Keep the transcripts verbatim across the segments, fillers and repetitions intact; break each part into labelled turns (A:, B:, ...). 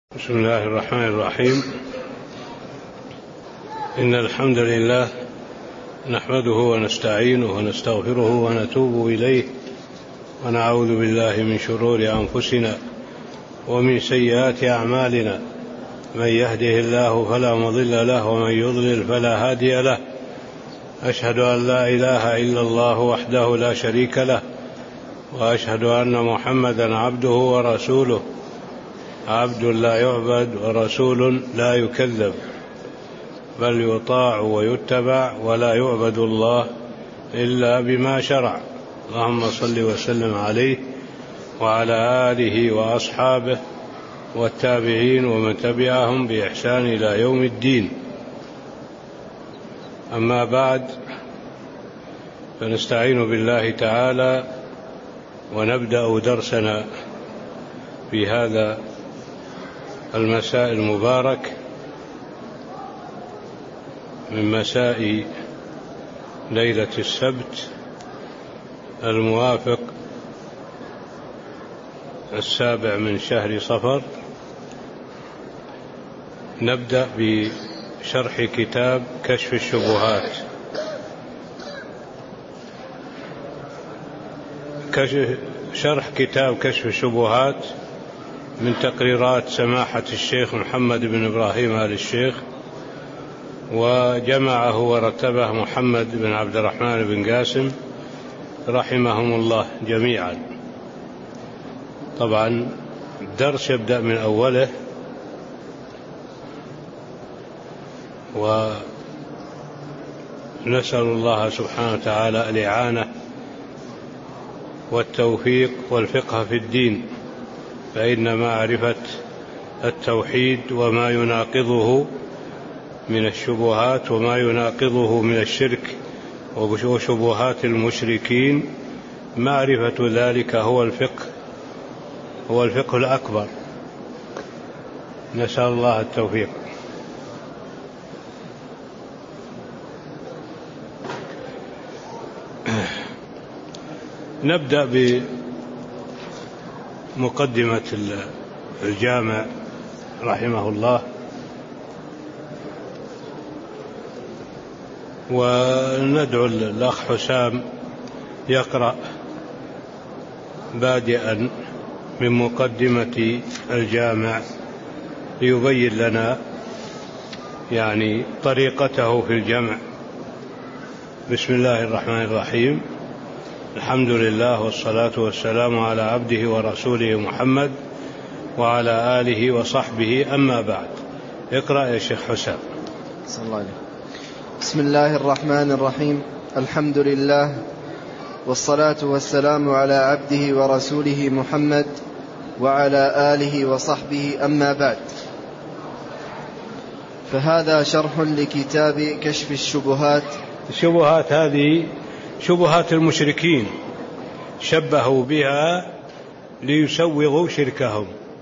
A: بسم الله الرحمن الرحيم. إن الحمد لله نحمده ونستعينه ونستغفره ونتوب إليه ونعوذ بالله من شرور أنفسنا ومن سيئات أعمالنا، من يهده الله فلا مضل له ومن يضلل فلا هادي له. أشهد أن لا إله إلا الله وحده لا شريك له، وأشهد أن محمدا عبده ورسوله، عبد لا يعبد ورسول لا يكذب، بل يطاع ويتبع ولا يعبد الله إلا بما شرع. اللهم صل وسلم عليه وعلى آله وأصحابه والتابعين ومن تبعهم بإحسان إلى يوم الدين. أما بعد، فنستعين بالله تعالى ونبدأ درسنا في هذا المساء المبارك من مساء ليلة السبت الموافق السابع من شهر صفر. نبدأ بشرح كتاب كشف الشبهات. كشف شرح كتاب كشف الشبهات من تقريرات سماحة الشيخ محمد بن إبراهيم آل الشيخ، وجمعه ورتبه محمد بن عبد الرحمن بن قاسم رحمهم الله جميعا. طبعا الدرس يبدأ من أوله، ونسأل الله سبحانه وتعالى الإعانة والتوفيق والفقه في الدين، فإن معرفة التوحيد وما يناقضه من الشبهات وما يناقضه من الشرك وشبهات المشركين، معرفة ذلك هو الفقه هو الفقه الأكبر. نسأل الله التوفيق. نبدأ بمقدمة الجامع رحمه الله، وندعو الأخ حسام يقرأ بادئا من مقدمة الجامع ليبين لنا يعني طريقته في الجمع. بسم الله الرحمن الرحيم. الحمد لله والصلاة والسلام على عبده ورسوله محمد وعلى آله وصحبه، أما بعد. اقرأ يا شيخ حسام.
B: صلى الله عليه. بسم الله الرحمن الرحيم. الحمد لله والصلاة والسلام على عبده ورسوله محمد وعلى آله وصحبه، أما بعد. فهذا شرح لكتاب كشف الشبهات.
A: الشبهات هذه شبهات المشركين، شبهوا بها ليسوغوا شركهم،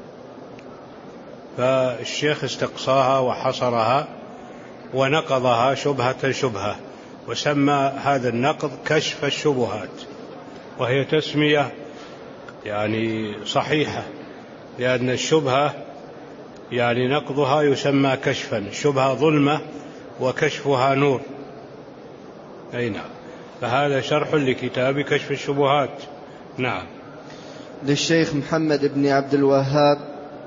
A: فالشيخ استقصاها وحصرها ونقضها شبهة شبهة، وسمى هذا النقض كشف الشبهات، وهي تسمية يعني صحيحة، لأن الشبهة يعني نقضها يسمى كشفا. الشبهة ظلمة وكشفها نور. أي نعم. فهذا شرح لكتاب كشف الشبهات. نعم.
B: للشيخ محمد بن عبد الوهاب.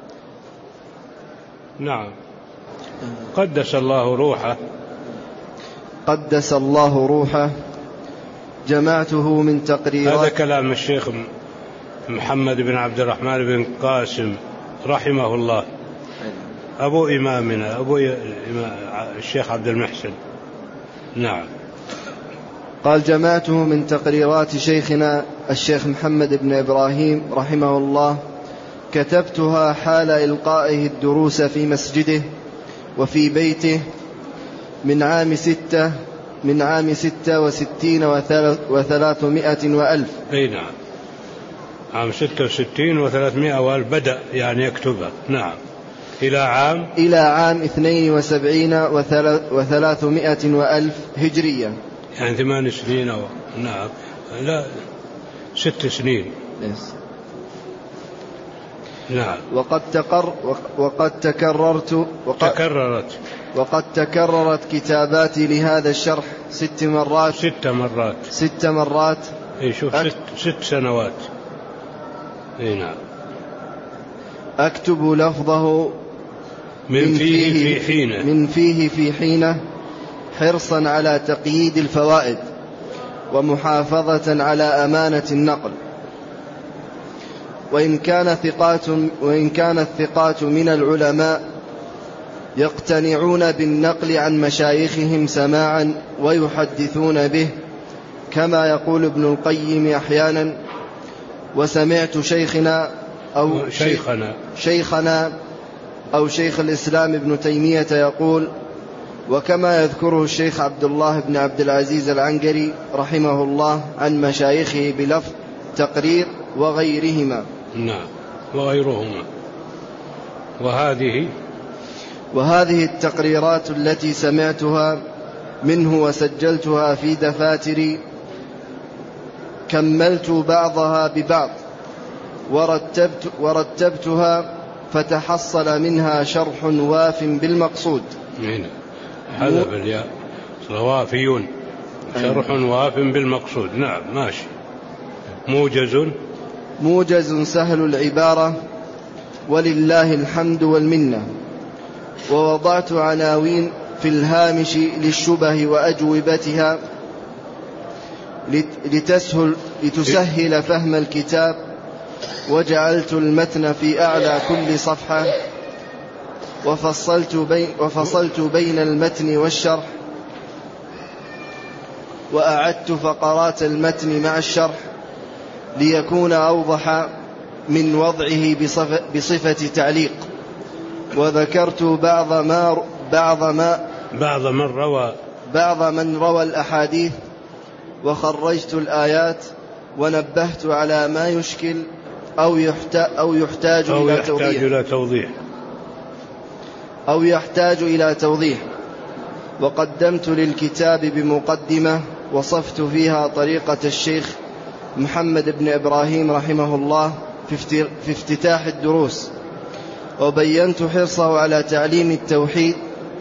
A: نعم. قدس الله روحه.
B: قدس الله روحه. جمعته من تقريرات.
A: هذا كلام الشيخ محمد بن عبد الرحمن بن قاسم رحمه الله، أبو إمامنا، أبو الشيخ عبد المحسن. نعم.
B: قال: جمعته من تقريرات شيخنا الشيخ محمد بن إبراهيم رحمه الله، كتبتها حال إلقائه الدروس في مسجده وفي بيته من عام ستة من عام ستة وستين وثلاثمائة وألف.
A: أي نعم، عام ستة وستين وثلاثمائة وألف بدأ يعني يكتبها. نعم. إلى عام
B: إلى عام اثنين وسبعين وثلاثمائة وألف هجرية،
A: يعني ثمان سنين أو نعم لا ست سنين.
B: yes.
A: نعم.
B: وقد تقر وقد تكررت وقد
A: تكررت
B: وقد تكررت كتاباتي لهذا الشرح ست مرات
A: ست مرات
B: ست مرات
A: اي شوف
B: أك...
A: ست, ست سنوات. اي نعم.
B: أكتب لفظه
A: من, من فيه, فيه في حينه
B: من فيه في حينه حرصا على تقييد الفوائد ومحافظة على أمانة النقل. وإن كان ثقات وإن كان الثقات من العلماء يقتنعون بالنقل عن مشايخهم سماعا ويحدثون به، كما يقول ابن القيم أحيانا: وسمعت شيخنا أو
A: شيخنا
B: شيخنا أو شيخ الإسلام ابن تيمية يقول، وكما يذكره الشيخ عبد الله بن عبد العزيز العنقري رحمه الله عن مشايخه بلفظ تقرير وغيرهما.
A: نعم، وغيرهما. وهذه
B: وهذه التقريرات التي سمعتها منه وسجلتها في دفاتري كملت بعضها ببعض ورتبت ورتبتها فتحصل منها شرح واف بالمقصود.
A: هنا هذا بالياء وافي، شرح واف بالمقصود. نعم ماشي. موجز
B: موجز سهل العبارة ولله الحمد والمنة. ووضعت عناوين في الهامش للشبه وأجوبتها لتسهل لتسهل فهم الكتاب، وجعلت المتن في أعلى كل صفحة، وفصلت بين, وفصلت بين المتن والشرح، وأعدت فقرات المتن مع الشرح ليكون أوضح من وضعه بصفة, بصفة تعليق. وذكرت بعض ما بعض ما
A: بعض من روى
B: بعض من روى الأحاديث، وخرجت الآيات، ونبهت على ما يشكل أو يحتاج أو يحتاج
A: أو
B: إلى
A: يحتاج
B: توضيح
A: إلى توضيح
B: أو يحتاج إلى توضيح. وقدمت للكتاب بمقدمة وصفت فيها طريقة الشيخ محمد بن إبراهيم رحمه الله في افتتاح الدروس، وبينت حرصه على تعليم التوحيد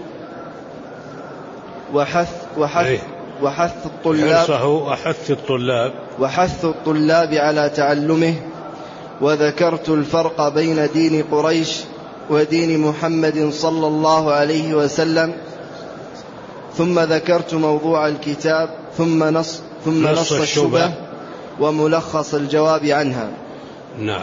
B: وحث وحث وحث الطلاب
A: حرصه وحث الطلاب
B: وحث الطلاب على تعلمه. وذكرت الفرق بين دين قريش ودين محمد صلى الله عليه وسلم، ثم ذكرت موضوع الكتاب، ثم نص ثم نص الشبه وملخص الجواب عنها.
A: نعم.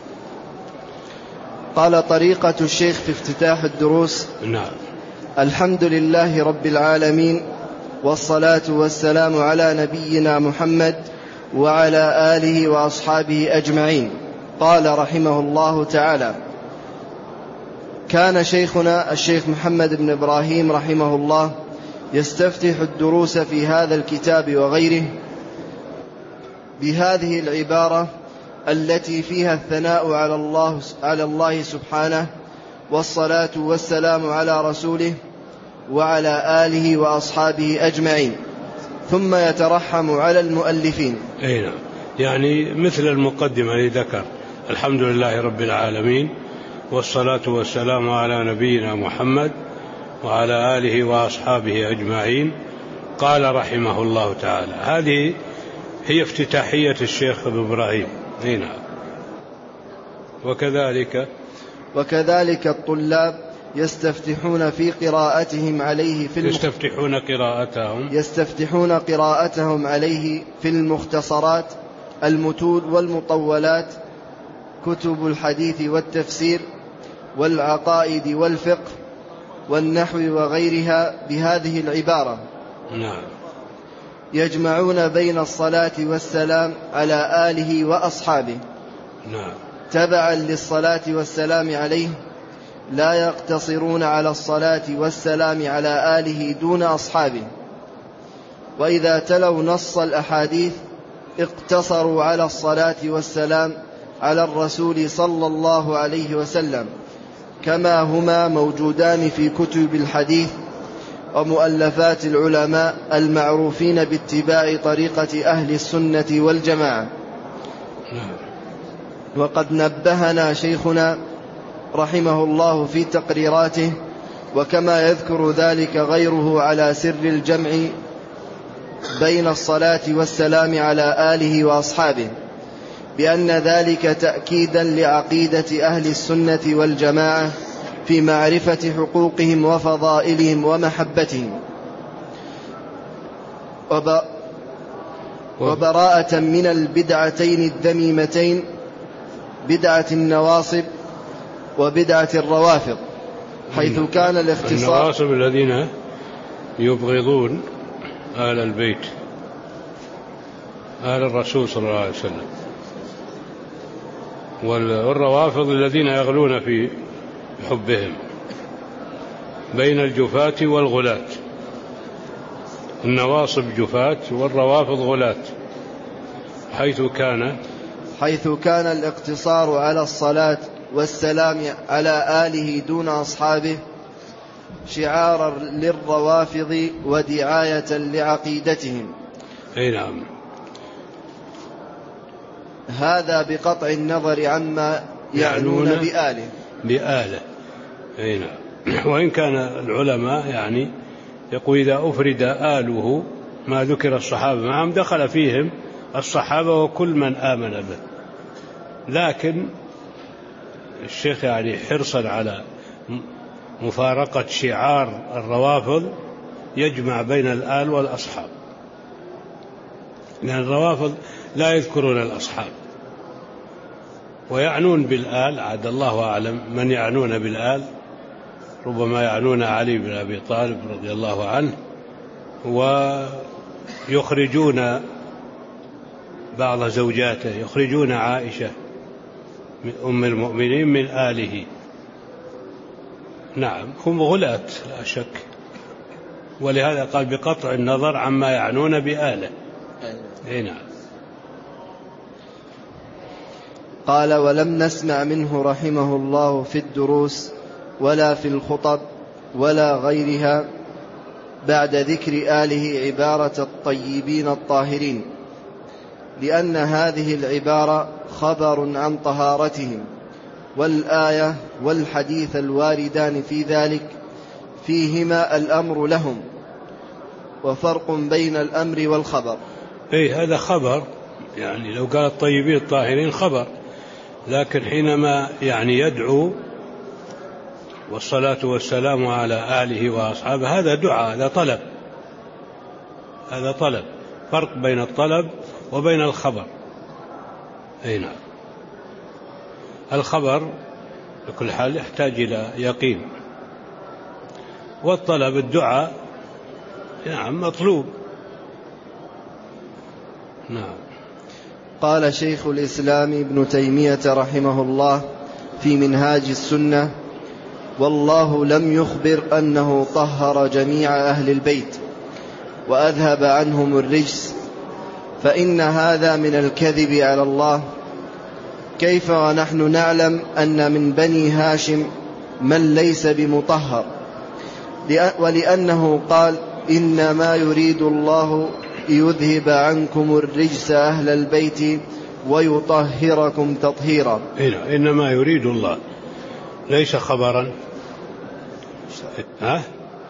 B: قال طريقة الشيخ في افتتاح الدروس:
A: نعم.
B: الحمد لله رب العالمين، والصلاة والسلام على نبينا محمد وعلى آله وأصحابه أجمعين. قال رحمه الله تعالى: كان شيخنا الشيخ محمد بن إبراهيم رحمه الله يستفتح الدروس في هذا الكتاب وغيره بهذه العبارة التي فيها الثناء على الله, على الله سبحانه، والصلاة والسلام على رسوله وعلى آله وأصحابه أجمعين، ثم يترحم على المؤلفين.
A: أي نعم، يعني مثل المقدمة اللي ذكر: الحمد لله رب العالمين، والصلاة والسلام على نبينا محمد وعلى آله وأصحابه أجمعين. قال رحمه الله تعالى. هذه هي افتتاحية الشيخ ابن إبراهيم. هنا وكذلك
B: وكذلك الطلاب يستفتحون في قراءتهم عليه في المخ...
A: يستفتحون قراءتهم
B: يستفتحون قراءتهم عليه في المختصرات، المتون والمطولات، كتب الحديث والتفسير والعقائد والفقه والنحو وغيرها بهذه العبارة.
A: نعم.
B: يجمعون بين الصلاة والسلام على آله وأصحابه.
A: نعم.
B: تبعا للصلاة والسلام عليه، لا يقتصرون على الصلاة والسلام على آله دون أصحابه. وإذا تلوا نص الأحاديث اقتصروا على الصلاة والسلام على الرسول صلى الله عليه وسلم، كما هما موجودان في كتب الحديث ومؤلفات العلماء المعروفين باتباع طريقة أهل السنة والجماعة. وقد نبهنا شيخنا رحمه الله في تقريراته، وكما يذكر ذلك غيره، على سر الجمع بين الصلاة والسلام على آله وأصحابه، بأن ذلك تأكيدا لعقيدة أهل السنة والجماعة في معرفة حقوقهم وفضائلهم ومحبتهم، وبراءة من البدعتين الذميمتين، بدعة النواصب وبدعة الروافض، حيث كان الاختصار.
A: النواصب الذين يبغضون آل البيت، آل الرسول صلى الله عليه وسلم، والروافض الذين يغلون في حبهم، بين الجفاة والغلاة. النواصب جفاة والروافض غلاة، حيث كان
B: حيث كان الاقتصار على الصلاة والسلام على آله دون أصحابه شعارا للروافض ودعاية لعقيدتهم.
A: أي نعم.
B: هذا بقطع النظر عما يعنون بآله
A: بآله. أي نعم. وإن كان العلماء يعني يقول إذا أفرد آله ما ذكر الصحابة معهم دخل فيهم الصحابة وكل من آمن به، لكن الشيخ يعني حرصا على مفارقة شعار الروافض يجمع بين الآل والأصحاب، لأن الروافض لا يذكرون الأصحاب ويعنون بالآل. عاد الله أعلم من يعنون بالآل، ربما يعنون علي بن أبي طالب رضي الله عنه، ويخرجون بعض زوجاته، يخرجون عائشة أم المؤمنين من آله. نعم، هم غلاة لا شك، ولهذا قال بقطع النظر عما يعنون بآله. أي نعم.
B: قال: ولم نسمع منه رحمه الله في الدروس ولا في الخطب ولا غيرها بعد ذكر آله عبارة الطيبين الطاهرين، لأن هذه العبارة خبر عن طهارتهم، والآية والحديث الواردان في ذلك فيهما الأمر لهم، وفرق بين الأمر والخبر.
A: أي هذا خبر، يعني لو قال الطيبين الطاهرين خبر، لكن حينما يعني يدعو والصلاة والسلام على آله وأصحابه هذا دعاء، هذا طلب، هذا طلب، فرق بين الطلب وبين الخبر. أي نعم. الخبر بكل حال يحتاج إلى يقين، والطلب الدعاء نعم مطلوب. نعم.
B: قال شيخ الإسلام ابن تيمية رحمه الله في منهاج السنة: والله لم يخبر أنه طهر جميع أهل البيت وأذهب عنهم الرجس، فإن هذا من الكذب على الله، كيف ونحن نعلم أن من بني هاشم من ليس بمطهر، ولأنه قال: إنما يريد الله يذهب عنكم الرجس أهل البيت ويطهركم تطهيرا.
A: إنما يريد الله ليس خبرا، ها؟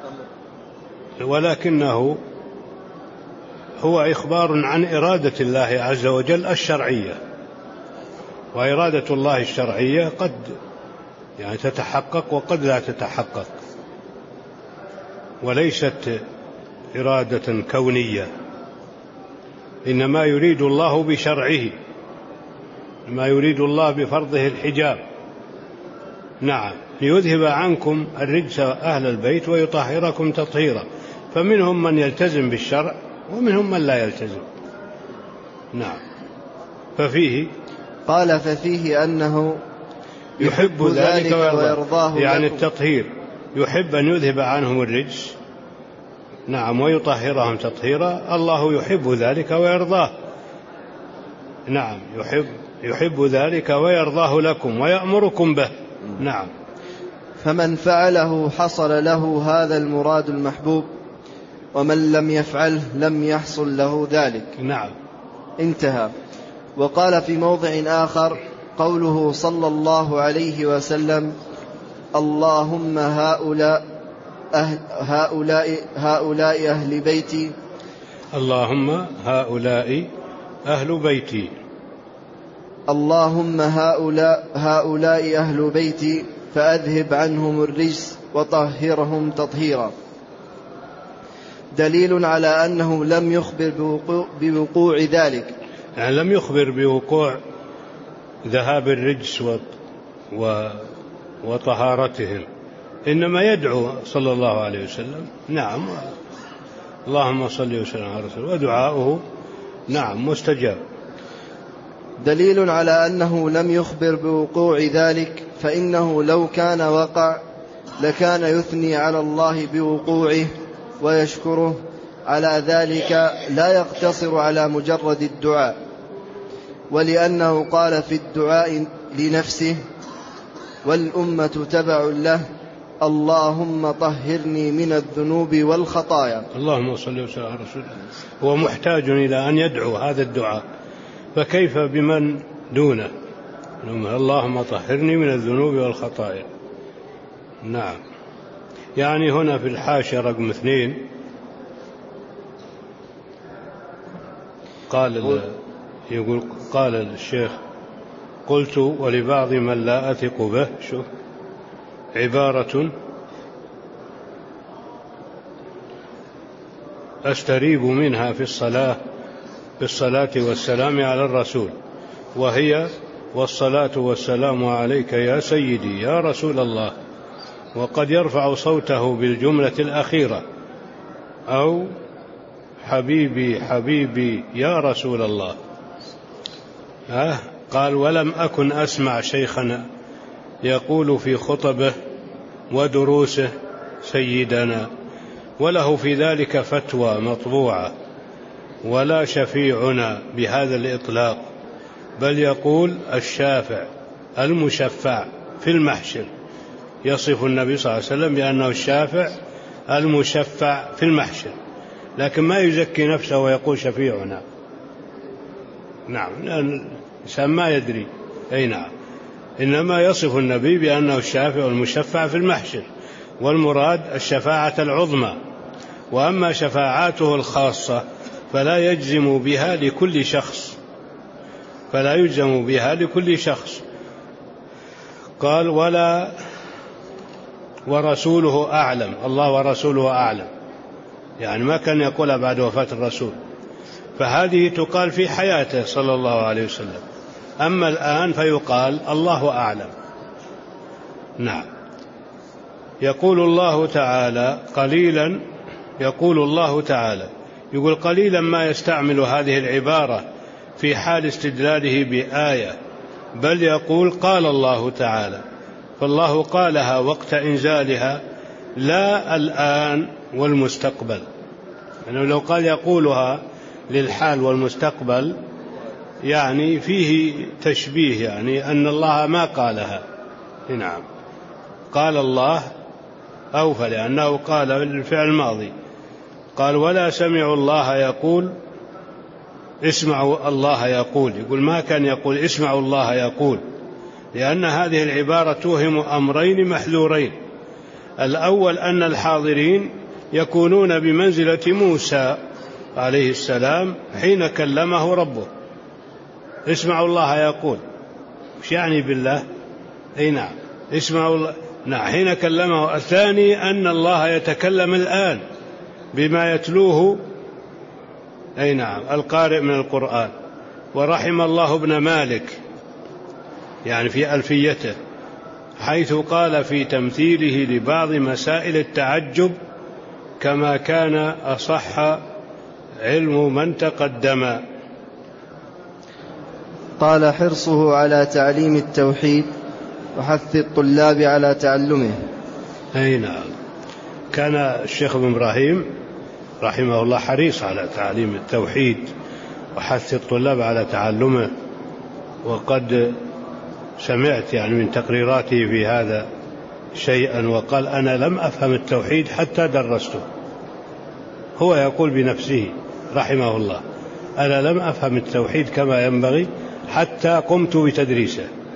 A: ولكنه هو إخبار عن إرادة الله عز وجل الشرعية، وإرادة الله الشرعية قد يعني تتحقق وقد لا تتحقق، وليست إرادة كونية، إنما يريد الله بشرعه، ما يريد الله بفرضه الحجاب. نعم، ليذهب عنكم الرجس أهل البيت ويطهركم تطهيرا، فمنهم من يلتزم بالشرع ومنهم من لا يلتزم. نعم. ففيه
B: قال ففيه أنه يحب ذلك ويرضاه،
A: يعني التطهير، يحب أن يذهب عنهم الرجس، نعم، ويطهرهم تطهيرا، الله يحب ذلك ويرضاه. نعم، يحب يحب ذلك ويرضاه لكم ويأمركم به. نعم.
B: فمن فعله حصل له هذا المراد المحبوب، ومن لم يفعله لم يحصل له ذلك.
A: نعم.
B: انتهى. وقال في موضع آخر: قوله صلى الله عليه وسلم: اللهم هؤلاء أهل, هؤلاء, هؤلاء أهل بيتي
A: اللهم هؤلاء أهل بيتي
B: اللهم هؤلاء, هؤلاء أهل بيتي فأذهب عنهم الرجس وطهرهم تطهيرا. دليل على أنه لم يخبر بوقوع, بوقوع ذلك،
A: يعني لم يخبر بوقوع ذهاب الرجس وطهارتهم، إنما يدعو صلى الله عليه وسلم. نعم، اللهم صل وسلم على رسوله، ودعاؤه نعم مستجاب.
B: دليل على أنه لم يخبر بوقوع ذلك، فإنه لو كان وقع لكان يثني على الله بوقوعه ويشكره على ذلك، لا يقتصر على مجرد الدعاء. ولأنه قال في الدعاء لنفسه والأمة تبع له: اللهم طهرني من الذنوب والخطايا.
A: اللهم صل وسلم على رسول الله. هو محتاج إلى أن يدعو هذا الدعاء، فكيف بمن دونه؟ اللهم طهرني من الذنوب والخطايا. نعم. يعني هنا في الحاشية رقم اثنين قال يقول قال الشيخ: قلت ولبعض من لا أثق به، شوف عبارة أستريب منها في الصلاة بالصلاة والسلام على الرسول، وهي: والصلاة والسلام عليك يا سيدي يا رسول الله. وقد يرفع صوته بالجملة الأخيرة: أو حبيبي حبيبي يا رسول الله. أه قال: ولم أكن أسمع شيخنا يقول في خطبه ودروسه سيدنا، وله في ذلك فتوى مطبوعة، ولا شفيعنا بهذا الإطلاق، بل يقول الشافع المشفع في المحشر. يصف النبي صلى الله عليه وسلم بأنه الشافع المشفع في المحشر، لكن ما يزكي نفسه ويقول شفيعنا. نعم، الإنسان ما يدري. أي نعم، إنما يصف النبي بأنه الشافع المشفع في المحشر، والمراد الشفاعة العظمى. وأما شفاعاته الخاصة فلا يجزم بها لكل شخص فلا يجزم بها لكل شخص قال: ولا ورسوله أعلم. الله ورسوله أعلم، يعني ما كان يقولها بعد وفاة الرسول، فهذه تقال في حياته صلى الله عليه وسلم. أما الآن فيقال الله أعلم. نعم. يقول الله تعالى قليلا يقول الله تعالى يقول قليلا ما يستعمل هذه العبارة في حال استدلاله بآية، بل يقول قال الله تعالى، فالله قالها وقت إنزالها، لا الآن والمستقبل. يعني لو قال يقولها للحال والمستقبل يعني فيه تشبيه، يعني أن الله ما قالها. نعم، قال الله أوفى لأنه قال الفعل الماضي. قال: ولا سمعوا الله يقول اسمعوا الله يقول. يقول ما كان يقول اسمعوا الله يقول، لأن هذه العبارة توهم أمرين محذورين: الأول أن الحاضرين يكونون بمنزلة موسى عليه السلام حين كلمه ربه. اسمعوا الله يقول مش يعني بالله. أي نعم، اسمعوا الله نعم حين كلمه. الثاني أن الله يتكلم الآن بما يتلوه أي نعم القارئ من القرآن. ورحم الله ابن مالك يعني في ألفيته، حيث قال في تمثيله لبعض مسائل التعجب: كما كان أصح علم من تقدم.
B: قال: حرصه على تعليم التوحيد وحث الطلاب على تعلمه.
A: أي نعم، كان الشيخ ابن إبراهيم رحمه الله حريص على تعليم التوحيد وحث الطلاب على تعلمه. وقد سمعت يعني من تقريراته في هذا شيئا، وقال: أنا لم أفهم التوحيد حتى درسته. هو يقول بنفسه رحمه الله: أنا لم أفهم التوحيد كما ينبغي حتى قمت بتدريسه.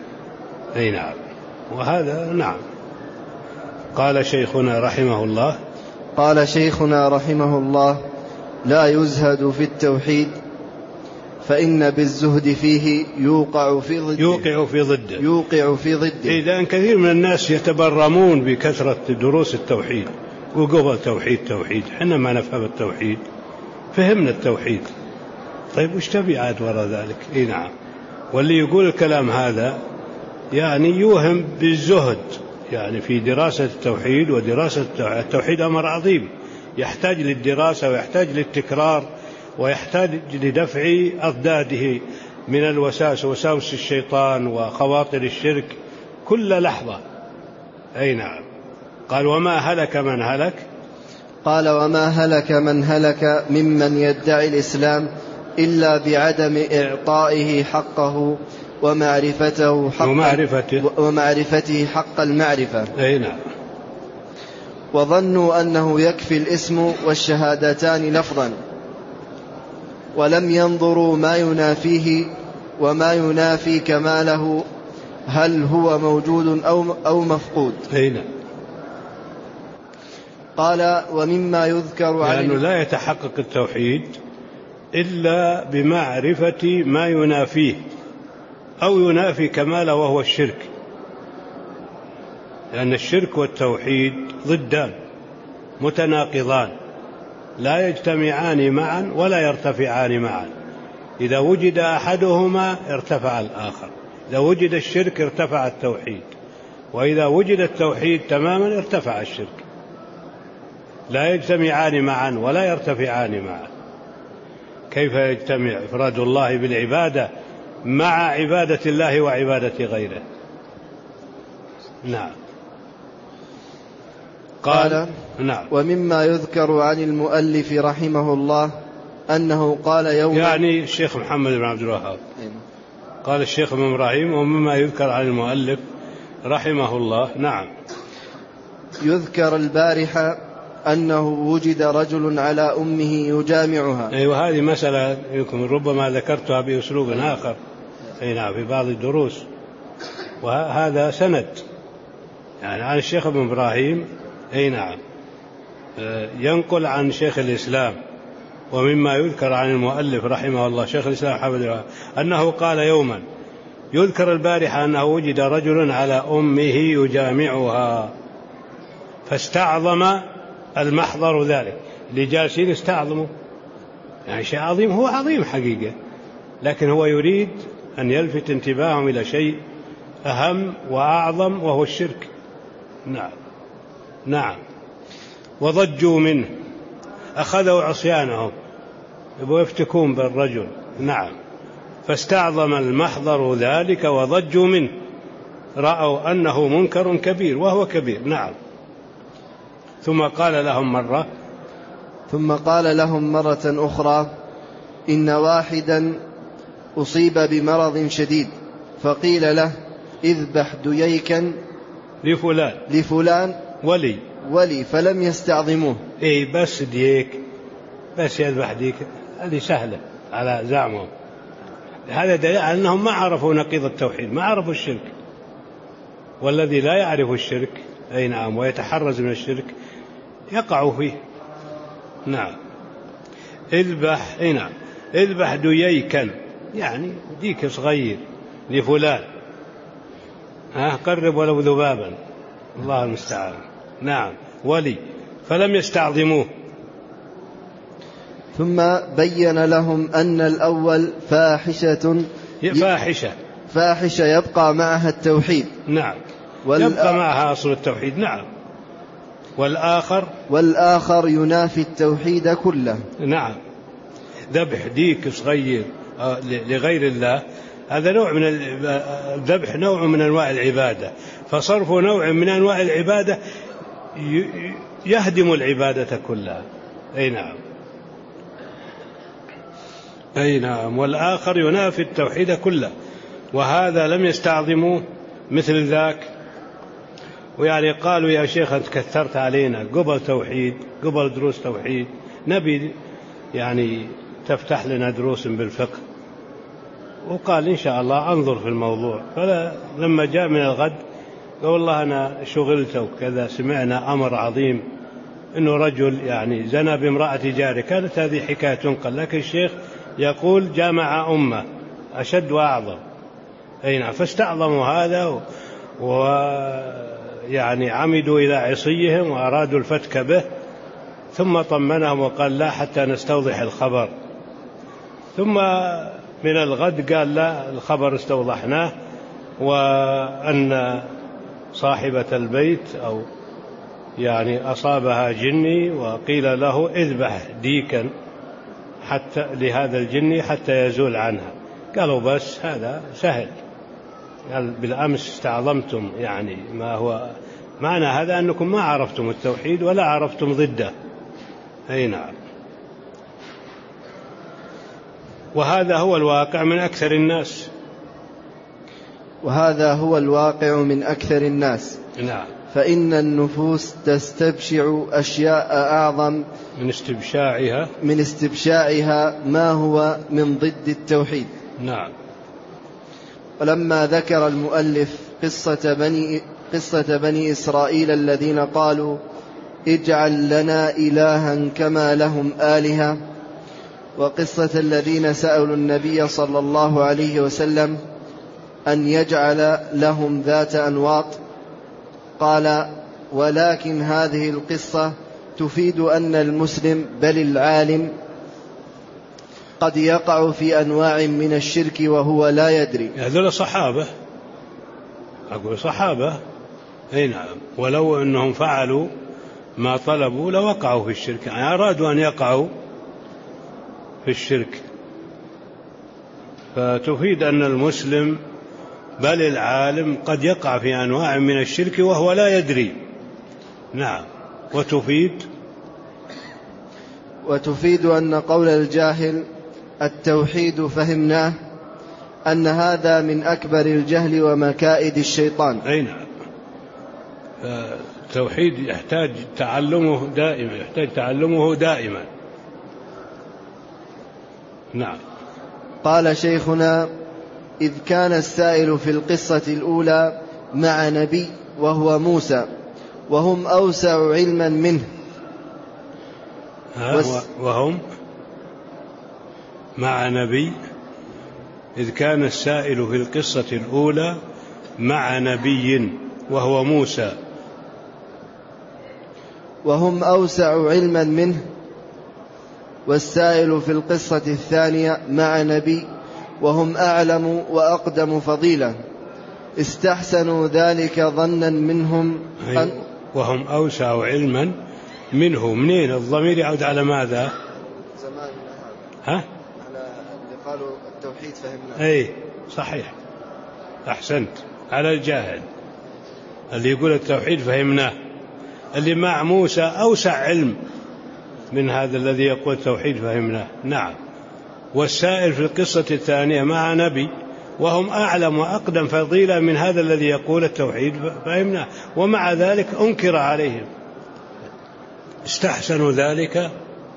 A: أي نعم. وهذا نعم. قال شيخنا رحمه الله
B: قال شيخنا رحمه الله لا يزهد في التوحيد فإن بالزهد فيه يوقع في ضده
A: يوقع في ضده
B: يوقع في ضده
A: إذا كثير من الناس يتبرمون بكثرة دروس التوحيد وقبل توحيد توحيد. حنا ما نفهم التوحيد، فهمنا التوحيد، طيب وش تبي عاد وراء ذلك؟ إيه نعم. واللي يقول الكلام هذا يعني يوهم بالزهد يعني في دراسة التوحيد. ودراسة التوحيد أمر عظيم يحتاج للدراسة ويحتاج للتكرار ويحتاج لدفع أضداده من الوساوس وساوس الشيطان وخواطر الشرك كل لحظة. أي نعم. قال وما هلك من هلك
B: قال وما هلك من هلك ممن يدعي الإسلام إلا بعدم إعطائه حقه ومعرفته حق
A: ومعرفته,
B: ومعرفته حق المعرفة.
A: أي نعم.
B: وظنوا أنه يكفي الاسم والشهادتان لفظا ولم ينظروا ما ينافيه وما ينافي كماله هل هو موجود أو مفقود.
A: أي نعم.
B: قال ومما يذكر
A: لأنه لا يتحقق التوحيد إلا بمعرفة ما ينافيه أو ينافي كماله وهو الشرك، لأن الشرك والتوحيد ضدان متناقضان لا يجتمعان معا ولا يرتفعان معا. إذا وجد أحدهما ارتفع الآخر، إذا وجد الشرك ارتفع التوحيد، وإذا وجد التوحيد تماما ارتفع الشرك. لا يجتمعان معا ولا يرتفعان معا. كيف يجتمع إفراد الله بالعبادة مع عبادة الله وعبادة غيره؟ نعم.
B: قال, قال
A: نعم.
B: ومما يذكر عن المؤلف رحمه الله أنه قال يوم
A: يعني الشيخ محمد بن عبد الوهاب قال الشيخ ابن إبراهيم ومما يذكر عن المؤلف رحمه الله. نعم.
B: يذكر البارحة أنه وجد رجل على أمه يجامعها.
A: أي أيوة هذه مسألة يمكن ربما ذكرتها بأسلوب آخر أي نعم في بعض الدروس، وهذا سند يعني عن الشيخ ابن إبراهيم أي نعم ينقل عن شيخ الإسلام. ومما يذكر عن المؤلف رحمه الله شيخ الإسلام حفظه أنه قال يوما يذكر البارحة أنه وجد رجل على أمه يجامعها فاستعظم المحضر ذلك. اللي جالسين استعظموا يعني شيء عظيم، هو عظيم حقيقة، لكن هو يريد أن يلفت انتباههم إلى شيء أهم وأعظم وهو الشرك. نعم. نعم. وضجوا منه، أخذوا عصيانهم يبغوا يفتكون بالرجل. نعم. فاستعظم المحضر ذلك وضجوا منه، رأوا أنه منكر كبير وهو كبير. نعم. ثم قال لهم مرة
B: ثم قال لهم مرة أخرى إن واحدا أصيب بمرض شديد فقيل له اذبح دييكا
A: لفلان
B: لفلان
A: ولي
B: ولي فلم يستعظموه.
A: إيه بس ديك بس يذبح ديك هذه سهلة على زعمهم. هذا دليل على أنهم ما عرفوا نقيض التوحيد، ما عرفوا الشرك. والذي لا يعرف الشرك أي نعم ويتحرز من الشرك يقع فيه. نعم. اذبح أي نعم اذبح دييكا يعني ديك صغير لفلان، ها قرب ولو ذبابا، الله المستعان. نعم. ولي فلم يستعظموه.
B: ثم بين لهم أن الأول فاحشة
A: فاحشة
B: فاحشة يبقى معها التوحيد.
A: نعم. يبقى معها أصل التوحيد. نعم. والآخر
B: والآخر ينافي التوحيد كله.
A: نعم. ذبح ديك صغير لغير الله هذا نوع من الذبح، نوع من أنواع العبادة، فصرف نوع من أنواع العبادة يهدم العبادة كلها. أي نعم. أي نعم. والآخر ينافي التوحيد كله، وهذا لم يستعظموه مثل ذاك. ويعني قالوا يا شيخ أنت كثرت علينا قبل توحيد قبل دروس توحيد، نبي يعني تفتح لنا دروس بالفقه. وقال إن شاء الله أنظر في الموضوع. فلما جاء من الغد قال والله أنا شغلت وكذا، سمعنا أمر عظيم إنه رجل يعني زنى بامرأة جاره. كانت هذه حكاية تنقل، لكن الشيخ يقول جامع أمة أشد وأعظم. أي نعم. فاستعظموا هذا ويعني عمدوا إلى عصيهم وأرادوا الفتك به، ثم طمنهم وقال لا حتى نستوضح الخبر. ثم من الغد قال لا، الخبر استوضحناه، وأن صاحبة البيت أو يعني أصابها جني، وقيل له اذبح ديكا حتى لهذا الجني حتى يزول عنها. قالوا بس هذا سهل. قال بالأمس استعظمتم يعني ما هو معنى هذا، أنكم ما عرفتم التوحيد ولا عرفتم ضده. أي نعم. وهذا هو الواقع من أكثر الناس.
B: وهذا هو الواقع من أكثر الناس.
A: نعم.
B: فإن النفوس تستبشع أشياء أعظم
A: من استبشاعها
B: من استبشاعها ما هو من ضد التوحيد.
A: نعم.
B: ولما ذكر المؤلف قصة بني, قصة بني إسرائيل الذين قالوا اجعل لنا إلها كما لهم آلهة، وقصة الذين سألوا النبي صلى الله عليه وسلم أن يجعل لهم ذات أنواط، قال ولكن هذه القصة تفيد أن المسلم بل العالم قد يقع في أنواع من الشرك وهو لا يدري.
A: هذول صحابة، أقول صحابة. أي نعم. ولو أنهم فعلوا ما طلبوا لوقعوا في الشرك، يعني أرادوا أن يقعوا في الشرك. فتفيد أن المسلم بل العالم قد يقع في أنواع من الشرك وهو لا يدري. نعم. وتفيد
B: وتفيد أن قول الجاهل التوحيد فهمناه أن هذا من أكبر الجهل ومكائد الشيطان.
A: أي نعم. التوحيد يحتاج تعلمه دائما، يحتاج تعلمه دائما. نعم.
B: قال شيخنا إذ كان السائل في القصة الأولى مع نبي وهو موسى وهم أوسع علما منه،
A: وهم مع نبي إذ كان السائل في القصة الأولى مع نبي وهو موسى
B: وهم أوسع علما منه، والسائل في القصة الثانية مع نبي وهم أعلم وأقدم فضيلة، استحسنوا ذلك ظنا منهم أن
A: وهم أوسع علما منه. منين الضمير يعود على ماذا؟
B: زمان
A: ها؟
B: على اللي قالوا التوحيد فهمناه.
A: أي صحيح، أحسنت. على الجاهل اللي يقول التوحيد فهمناه، اللي مع موسى أوسع علم من هذا الذي يقول التوحيد فهمناه. نعم. والسائل في القصة الثانية مع نبي وهم أعلم وأقدم فضيلة من هذا الذي يقول التوحيد فهمناه، ومع ذلك أنكر عليهم. استحسنوا ذلك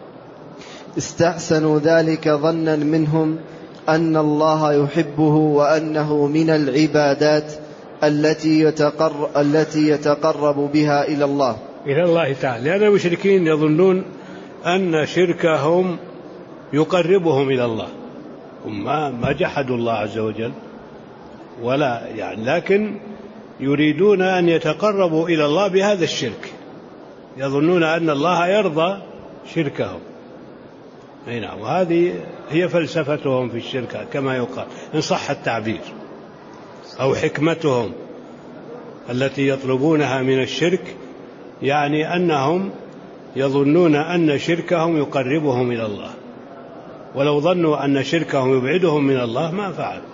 B: استحسنوا ذلك ظنا منهم أن الله يحبه وأنه من العبادات التي يتقرب, التي يتقرب بها إلى الله
A: إلى الله تعالى. لأن المشركين يظنون أن شركهم يقربهم إلى الله، هم ما جحدوا الله عز وجل ولا يعني، لكن يريدون أن يتقربوا إلى الله بهذا الشرك، يظنون أن الله يرضى شركهم. أي نعم. وهذه هي فلسفتهم في الشرك كما يقال إن صح التعبير، أو حكمتهم التي يطلبونها من الشرك، يعني أنهم يظنون أن شركهم يقربهم إلى الله، ولو ظنوا أن شركهم يبعدهم من الله ما فعلوا،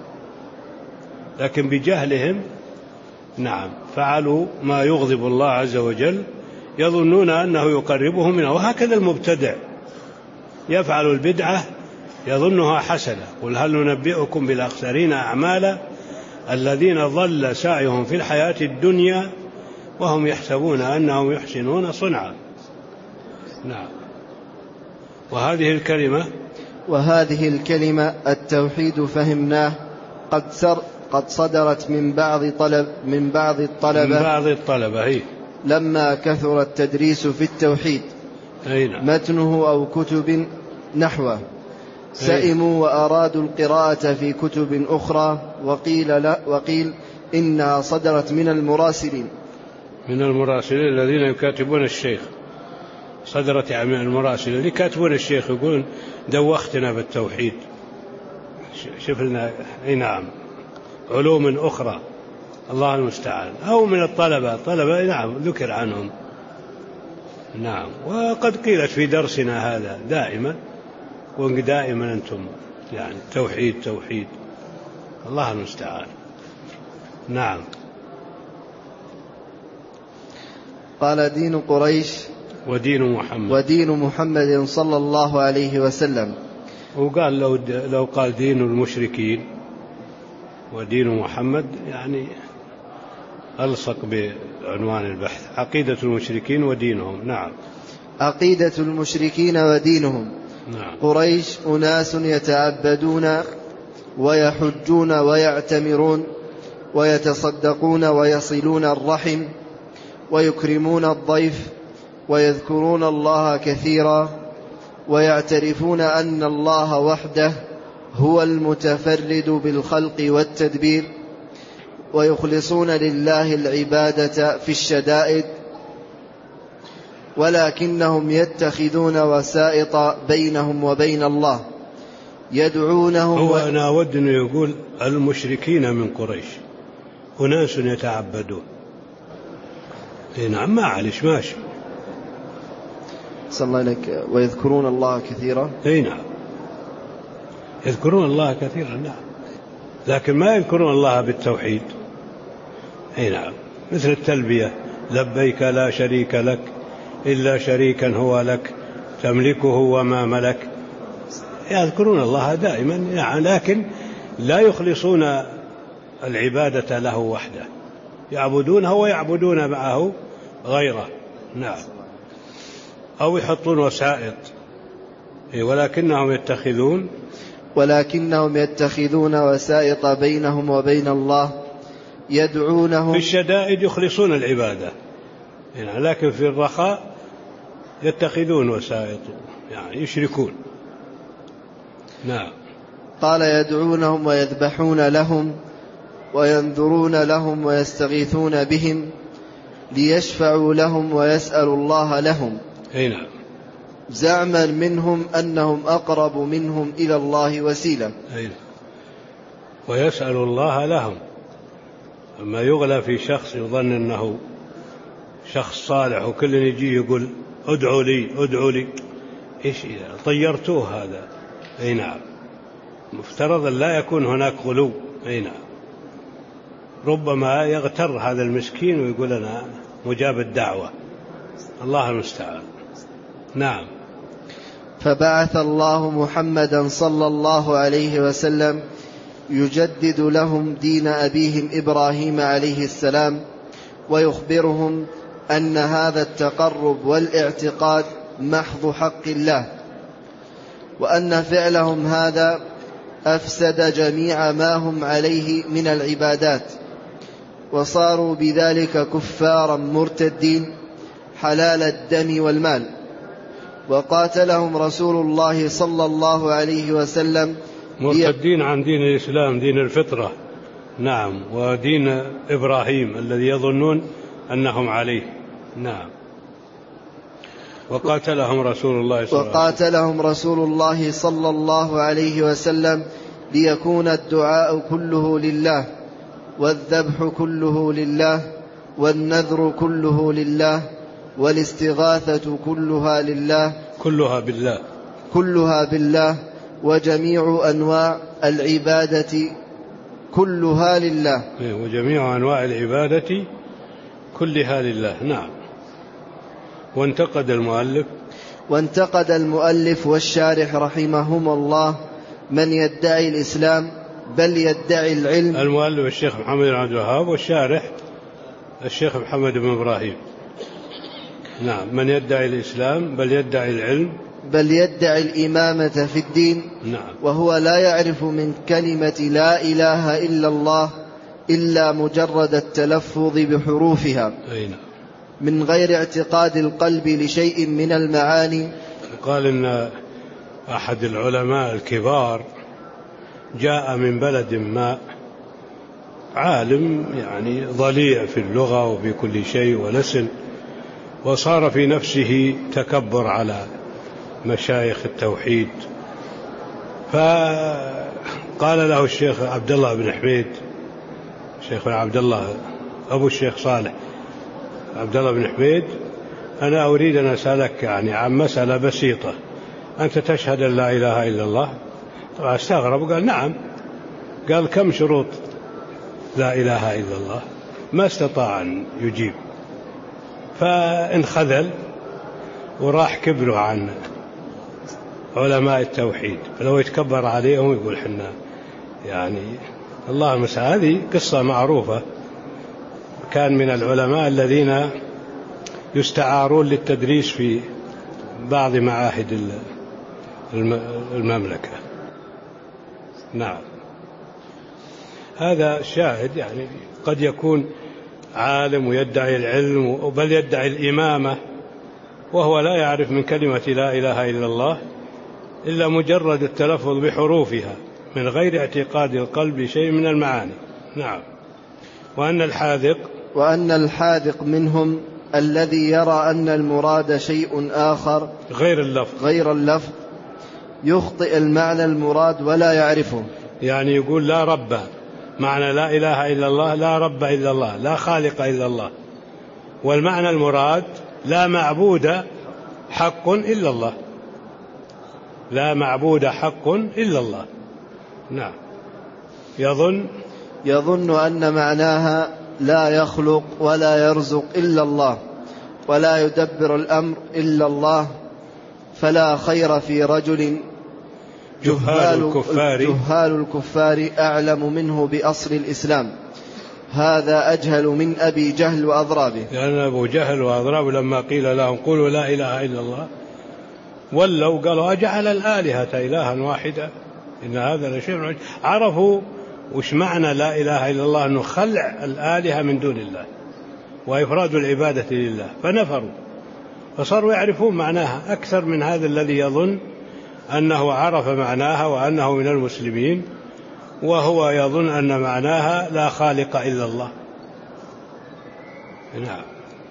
A: لكن بجهلهم نعم فعلوا ما يغضب الله عز وجل، يظنون أنه يقربهم منه. وهكذا المبتدع يفعل البدعة يظنها حسنة. قل هل ننبئكم بالأخسرين أعمالا الذين ضل سعيهم في الحياة الدنيا وهم يحسبون أنهم يحسنون صنعا. نعم. وهذه الكلمة
B: وهذه الكلمة التوحيد فهمناه قد سر قد صدرت من بعض طلب من بعض الطلبة
A: من بعض الطلبة هي
B: لما كثر التدريس في التوحيد متنه أو كتب نحوه سئموا وأرادوا القراءة في كتب أخرى وقيل, لا وقيل إنها صدرت من المراسلين
A: من المراسلين الذين يكاتبون الشيخ. صدرت من المراسلين اللي يكاتبون الشيخ يقولون دوختنا بالتوحيد. شوف لنا اي نعم علوم أخرى الله المستعان، أو من الطلبة طلبة نعم ذكر عنهم نعم. وقد قيلت في درسنا هذا دائما ودائما أنتم يعني توحيد توحيد الله المستعان. نعم.
B: قال دين قريش
A: ودين محمد
B: ودين محمد صلى الله عليه وسلم.
A: وقال لو, لو قال دين المشركين ودين محمد يعني ألصق بعنوان البحث عقيدة المشركين ودينهم. نعم.
B: عقيدة المشركين ودينهم.
A: نعم.
B: قريش أناس يتعبدون ويحجون ويعتمرون ويتصدقون ويصلون الرحم ويكرمون الضيف ويذكرون الله كثيرا ويعترفون أن الله وحده هو المتفرد بالخلق والتدبير ويخلصون لله العبادة في الشدائد ولكنهم يتخذون وسائط بينهم وبين الله يدعونهم.
A: هو أنا أود أن يقول المشركين من قريش أناس يتعبدون. نعم معلش ماشي.
B: صلى الله عليك. ويذكرون الله كثيرا.
A: اي نعم يذكرون الله كثيرا نعم، لكن ما يذكرون الله بالتوحيد. اي نعم مثل التلبية لبيك لا شريك لك إلا شريكا هو لك تملكه وما ملك. يذكرون الله دائما نعم، لكن لا يخلصون العبادة له وحده، يعبدونه ويعبدون معه غيره. نعم. أو يحطون وسائط ولكنهم يتخذون
B: ولكنهم يتخذون وسائط بينهم وبين الله يدعونهم.
A: في الشدائد يخلصون العبادة يعني، لكن في الرخاء يتخذون وسائط يعني يشركون. نعم.
B: قال يدعونهم ويذبحون لهم وينذرون لهم ويستغيثون بهم ليشفعوا لهم ويسألوا الله لهم.
A: أي نعم.
B: زعما منهم أنهم أقرب منهم إلى الله وسيلة.
A: أي نعم. ويسأل الله لهم. أما يغلى في شخص يظن أنه شخص صالح وكل يجي يقول ادعوا لي ادعوا لي، إيش إذا طيرتوه هذا. أي نعم. مفترض لا يكون هناك غلو. أي نعم. ربما يغتر هذا المسكين ويقول أنا مجاب الدعوة. الله المستعان. نعم.
B: فبعث الله محمدا صلى الله عليه وسلم يجدد لهم دين أبيهم إبراهيم عليه السلام ويخبرهم أن هذا التقرب والاعتقاد محض حق الله، وأن فعلهم هذا أفسد جميع ما هم عليه من العبادات، وصاروا بذلك كفارا مرتدين حلال الدم والمال. وقاتلهم رسول الله صلى الله عليه وسلم
A: مرتدين عن دين الإسلام دين الفطرة. نعم. ودين إبراهيم الذي يظنون أنهم عليه. نعم. وقاتلهم رسول الله صلى الله عليه وسلم
B: وقاتلهم رسول الله صلى الله عليه وسلم ليكون الدعاء كله لله والذبح كله لله والنذر كله لله والاستغاثة كلها لله
A: كلها بالله
B: كلها بالله وجميع أنواع العبادة كلها لله
A: وجميع أنواع العبادة كلها لله. نعم. وانتقد المؤلف
B: وانتقد المؤلف والشارح رحمهما الله من يدعي الإسلام بل يدعي العلم.
A: المؤلف الشيخ محمد بن عبد الوهاب والشارح الشيخ محمد بن إبراهيم. نعم. من يدعي الإسلام بل يدعي العلم
B: بل يدعي الإمامة في الدين.
A: نعم.
B: وهو لا يعرف من كلمة لا إله إلا الله إلا مجرد التلفظ بحروفها من غير اعتقاد القلب لشيء من المعاني.
A: قال إن أحد العلماء الكبار جاء من بلد ما، عالم يعني ضليع في اللغة وفي كل شيء ونسل، وصار في نفسه تكبر على مشايخ التوحيد، فقال له الشيخ عبد الله بن حميد، الشيخ عبد الله أبو الشيخ صالح عبد الله بن حميد، أنا أريد أن أسألك يعني عن مسألة بسيطة، أنت تشهد أن لا إله إلا الله؟ طبعا استغرب وقال نعم. قال كم شروط لا إله إلا الله؟ ما استطاع أن يجيب، فانخذل وراح كبره عن علماء التوحيد، فلو يتكبر عليهم يقول حنا يعني الله المسألة. هذه قصة معروفة، كان من العلماء الذين يستعارون للتدريس في بعض معاهد المملكة. نعم. هذا شاهد، يعني قد يكون عالم ويدعي العلم بل يدعي الإمامة وهو لا يعرف من كلمة لا إله إلا الله إلا مجرد التلفظ بحروفها من غير اعتقاد القلب شيء من المعاني. نعم. وأن الحاذق
B: وأن الحاذق منهم الذي يرى أن المراد شيء آخر
A: غير اللفظ
B: غير اللفظ يخطئ المعنى المراد ولا يعرفه.
A: يعني يقول لا رب، معنى لا إله إلا الله لا رب إلا الله، لا خالق إلا الله، والمعنى المراد لا معبود حق إلا الله، لا معبود حق إلا الله. نعم. يظن
B: يظن أن معناها لا يخلق ولا يرزق إلا الله ولا يدبر الأمر إلا الله، فلا خير في رجل
A: جهال الكفار,
B: جهال الكفار أعلم منه بأصل الإسلام. هذا أجهل من أبي جهل وأضرابه.
A: لأن يعني أبو جهل وأضرابه لما قيل لهم قولوا لا إله إلا الله ولوا قالوا أجعل الآلهة إلها واحدا إن هذا لشيء. عرفوا وش معنى لا إله إلا الله، أنه خلع الآلهة من دون الله وإفراد العبادة لله، فنفروا فصاروا يعرفون معناها أكثر من هذا الذي يظن أنه عرف معناها وأنه من المسلمين، وهو يظن أن معناها لا خالق إلا الله. نعم.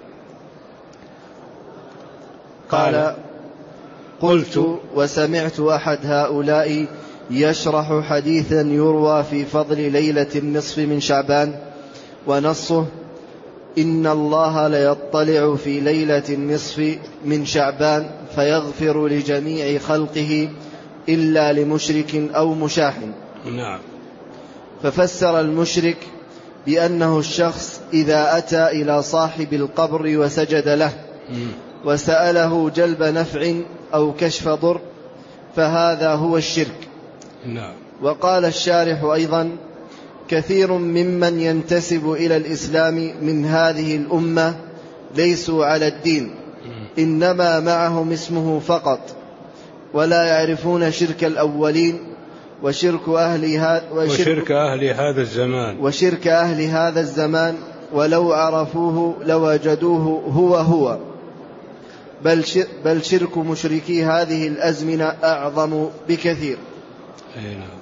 B: قال قلت وسمعت أحد هؤلاء يشرح حديثا يروى في فضل ليلة النصف من شعبان، ونصه إن الله ليطلع في ليلة النصف من شعبان فيغفر لجميع خلقه إلا لمشرك أو مشاح.
A: نعم.
B: ففسر المشرك بأنه الشخص إذا أتى إلى صاحب القبر وسجد له وسأله جلب نفع أو كشف ضر فهذا هو الشرك.
A: نعم.
B: وقال الشارح أيضا كثير ممن ينتسب إلى الإسلام من هذه الأمة ليسوا على الدين، إنما معهم اسمه فقط، ولا يعرفون شرك الأولين وشرك أهل, ها
A: وشرك وشرك أهل هذا الزمان
B: وشرك أهل هذا الزمان ولو عرفوه لوجدوه هو هو، بل, بل شرك مشركي هذه الأزمنة أعظم بكثير.
A: نعم.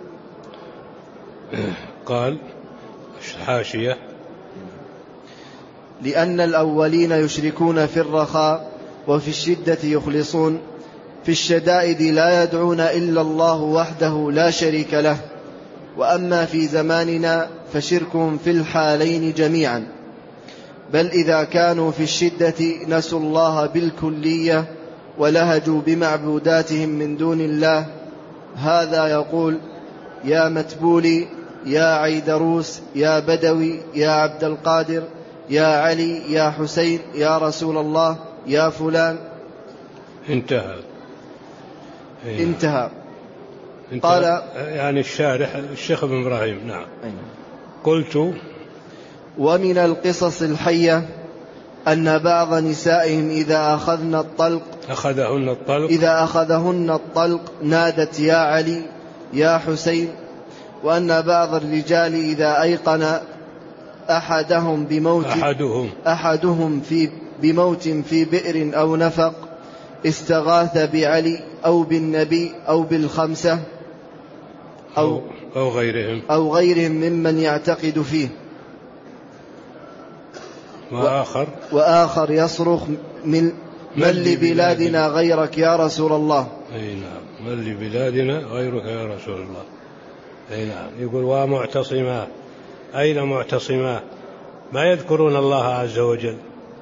A: قال حاشية
B: لأن الأولين يشركون في الرخاء وفي الشدة يخلصون، في الشدائد لا يدعون إلا الله وحده لا شريك له، وأما في زماننا فشركهم في الحالين جميعا، بل إذا كانوا في الشدة نسوا الله بالكلية ولهجوا بمعبوداتهم من دون الله. هذا يقول يا متبولي يا عيدروس يا بدوي يا عبد القادر يا علي يا حسين يا رسول الله يا فلان.
A: انتهى.
B: انتهى.
A: قال يعني الشارح الشيخ ابن إبراهيم. نعم. قلت
B: ومن القصص الحية أن بعض نسائهم إذا أخذن الطلق
A: أخذهن الطلق
B: إذا أخذهن الطلق نادت يا علي يا حسين. وأن بعض الرجال إذا أيقن أحدهم بموت
A: أحدهم,
B: أحدهم في بموت في بئر أو نفق استغاث بعلي أو بالنبي أو بالخمسة أو,
A: أو غيرهم
B: أو غيرهم ممن يعتقد فيه.
A: وآخر,
B: وآخر يصرخ من من لبلادنا غيرك يا رسول الله.
A: أي نعم، من لبلادنا غيرك يا رسول الله. أي نعم. يقول ومعتصما، أين معتصما؟ ما يذكرون الله عز وجل.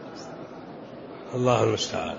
A: الله المستعان.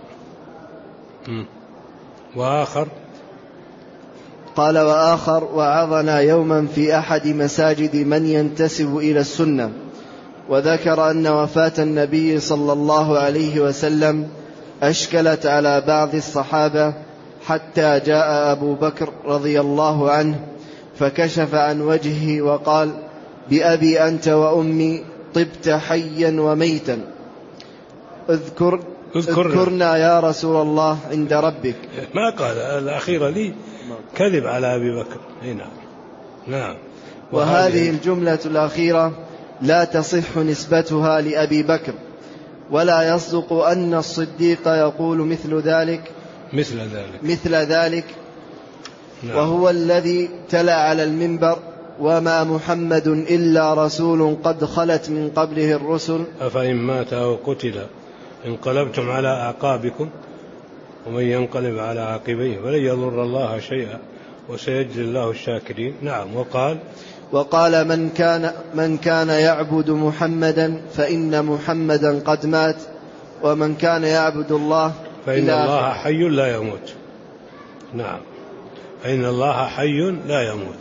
A: وآخر
B: قال وآخر وعظنا يوما في أحد مساجد من ينتسب إلى السنة، وذكر أن وفاة النبي صلى الله عليه وسلم أشكلت على بعض الصحابة حتى جاء أبو بكر رضي الله عنه فكشف عن وجهه وقال بأبي أنت وأمي طبت حيا وميتا، اذكر اذكرنا يا رسول الله عند ربك.
A: ما قال الأخيرة لي كذب على أبي بكر. نعم نعم.
B: وهذه الجملة الأخيرة لا تصح نسبتها لأبي بكر، ولا يصدق أن الصديق يقول مثل ذلك
A: مثل ذلك,
B: مثل ذلك.
A: نعم.
B: وهو الذي تلا على المنبر وما محمد إلا رسول قد خلت من قبله الرسل
A: أفإن مات أو قتل انقلبتم على أعقابكم ومن ينقلب على عاقبيه ولن يضر الله شيئا وسيجزي الله الشاكرين. نعم. وقال
B: وقال من كان, من كان يعبد محمدا فإن محمدا قد مات ومن كان يعبد الله
A: فإن الله حي لا يموت. نعم، فإن الله حي لا يموت.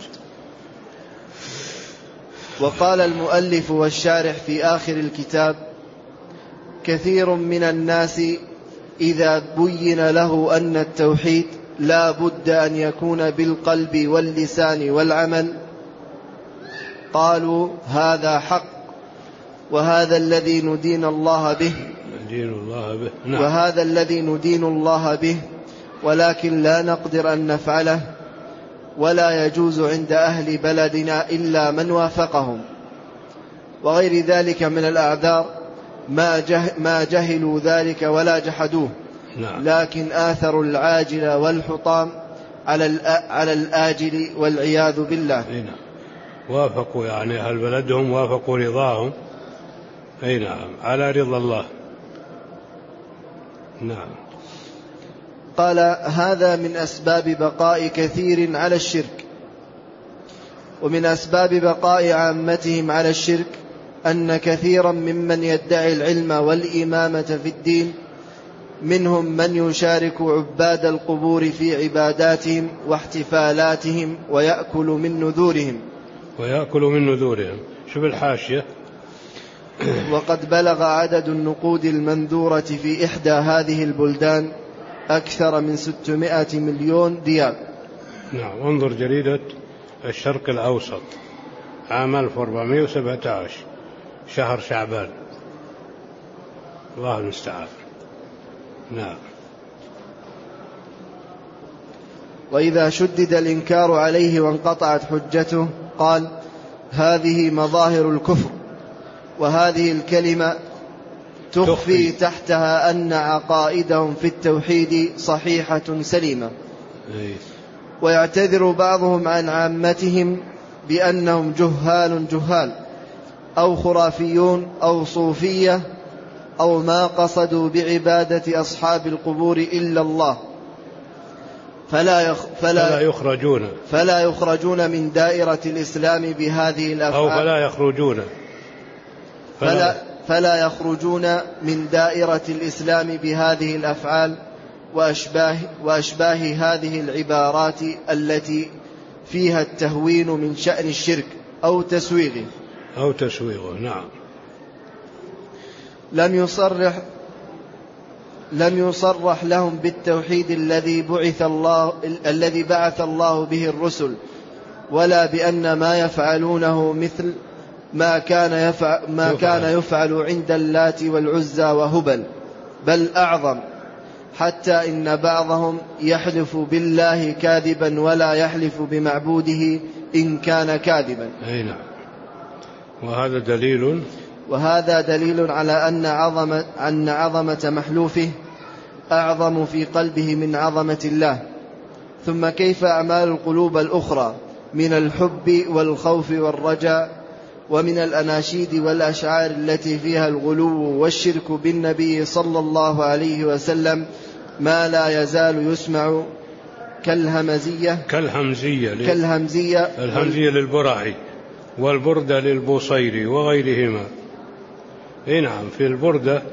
B: وقال المؤلف والشارح في آخر الكتاب كثير من الناس إذا بين له أن التوحيد لا بد أن يكون بالقلب واللسان والعمل قالوا هذا حق وهذا الذي ندين الله به,
A: ندين الله به. نعم.
B: وهذا الذي ندين الله به ولكن لا نقدر أن نفعله ولا يجوز عند أهل بلدنا إلا من وافقهم، وغير ذلك من الأعذار ما, جه ما جهلوا ذلك ولا جحدوه.
A: نعم.
B: لكن آثروا العاجل والحطام على, على الآجل والعياذ بالله.
A: نعم. وافقوا يعني أهل بلدهم وافقوا رضاهم. أي نعم، على رضا الله. نعم.
B: قال هذا من أسباب بقاء كثير على الشرك. ومن أسباب بقاء عامتهم على الشرك أن كثيرا ممن يدعي العلم والإمامة في الدين منهم من يشارك عباد القبور في عباداتهم واحتفالاتهم ويأكل من نذورهم
A: ويأكل من نذورهم. شوف الحاشية.
B: وقد بلغ عدد النقود المنذورة في إحدى هذه البلدان أكثر من ستمائة مليون ريال.
A: نعم. انظر جريدة الشرق الأوسط عام ألف وأربعمائة وسبعة عشر شهر شعبان. الله المستعان. نعم.
B: وإذا شدد الإنكار عليه وانقطعت حجته قال هذه مظاهر الكفر، وهذه الكلمة تخفي تحتها أن عقائدهم في التوحيد صحيحة سليمة. ويعتذر بعضهم عن عامتهم بأنهم جهال جهال أو خرافيون أو صوفية أو ما قصدوا بعبادة أصحاب القبور إلا الله، فلا, يخ فلا,
A: فلا يخرجون
B: فلا يخرجون من دائرة الإسلام بهذه الأفعال
A: أو فلا يخرجون
B: فلا, فلا, فلا يخرجون من دائرة الإسلام بهذه الأفعال وأشباه, وأشباه هذه العبارات التي فيها التهوين من شأن الشرك أو تسويغه
A: أو تسويغه. نعم.
B: لم يصرح لم يصرح لهم بالتوحيد الذي بعث الله الذي بعث الله به الرسل، ولا بأن ما يفعلونه مثل ما كان يفعل ما كان يفعل عند اللات والعزى وهبل، بل أعظم، حتى إن بعضهم يحلف بالله كاذبا ولا يحلف بمعبوده إن كان كاذبا.
A: أي نعم. وهذا دليل
B: وهذا دليل على أن عظمة, أن عظمة محلوفه أعظم في قلبه من عظمة الله. ثم كيف أعمال القلوب الأخرى من الحب والخوف والرجاء ومن الأناشيد والأشعار التي فيها الغلو والشرك بالنبي صلى الله عليه وسلم ما لا يزال يسمع كالهمزية
A: كالهمزية
B: كالهمزية
A: الهمزية للبراعي والبردة للبوصيري وغيرهما. إيه نعم. في البردة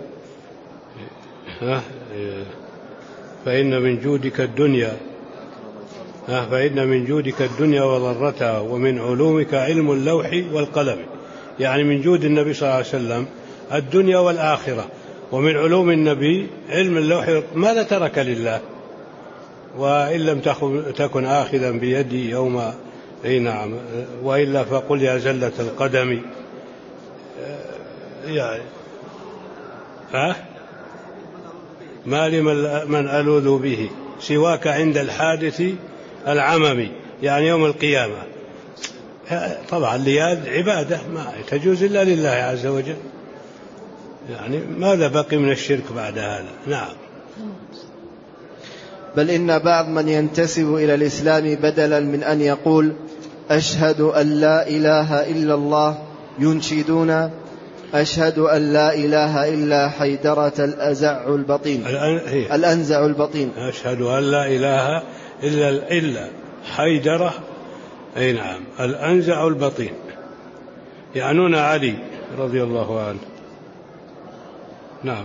A: فإن من جودك الدنيا فإن من جودك الدنيا وضرتها ومن علومك علم اللوح والقلم. يعني من جود النبي صلى الله عليه وسلم الدنيا والآخرة، ومن علوم النبي علم اللوح. ماذا ترك لله؟ وإن لم تكن آخذا بيدي يوم أي نعم وإلا فقل يا زلة القدم. يعني ها ما لي من ألوذ به سواك عند الحادث العممي، يعني يوم القيامة. طبعا لياذ عبادة ما تجوز إلا لله عز وجل. يعني ماذا بقي من الشرك بعد هذا؟ نعم.
B: بل إن بعض من ينتسب إلى الإسلام بدلا من أن يقول أشهد أن لا إله إلا الله ينشدون أشهد أن لا إله إلا حيدرة الأزع البطين الأنزع البطين.
A: أشهد أن لا إله إلا إلا حيدرة أي نعم الأنزع البطين، يعنون علي رضي الله عنه. نعم.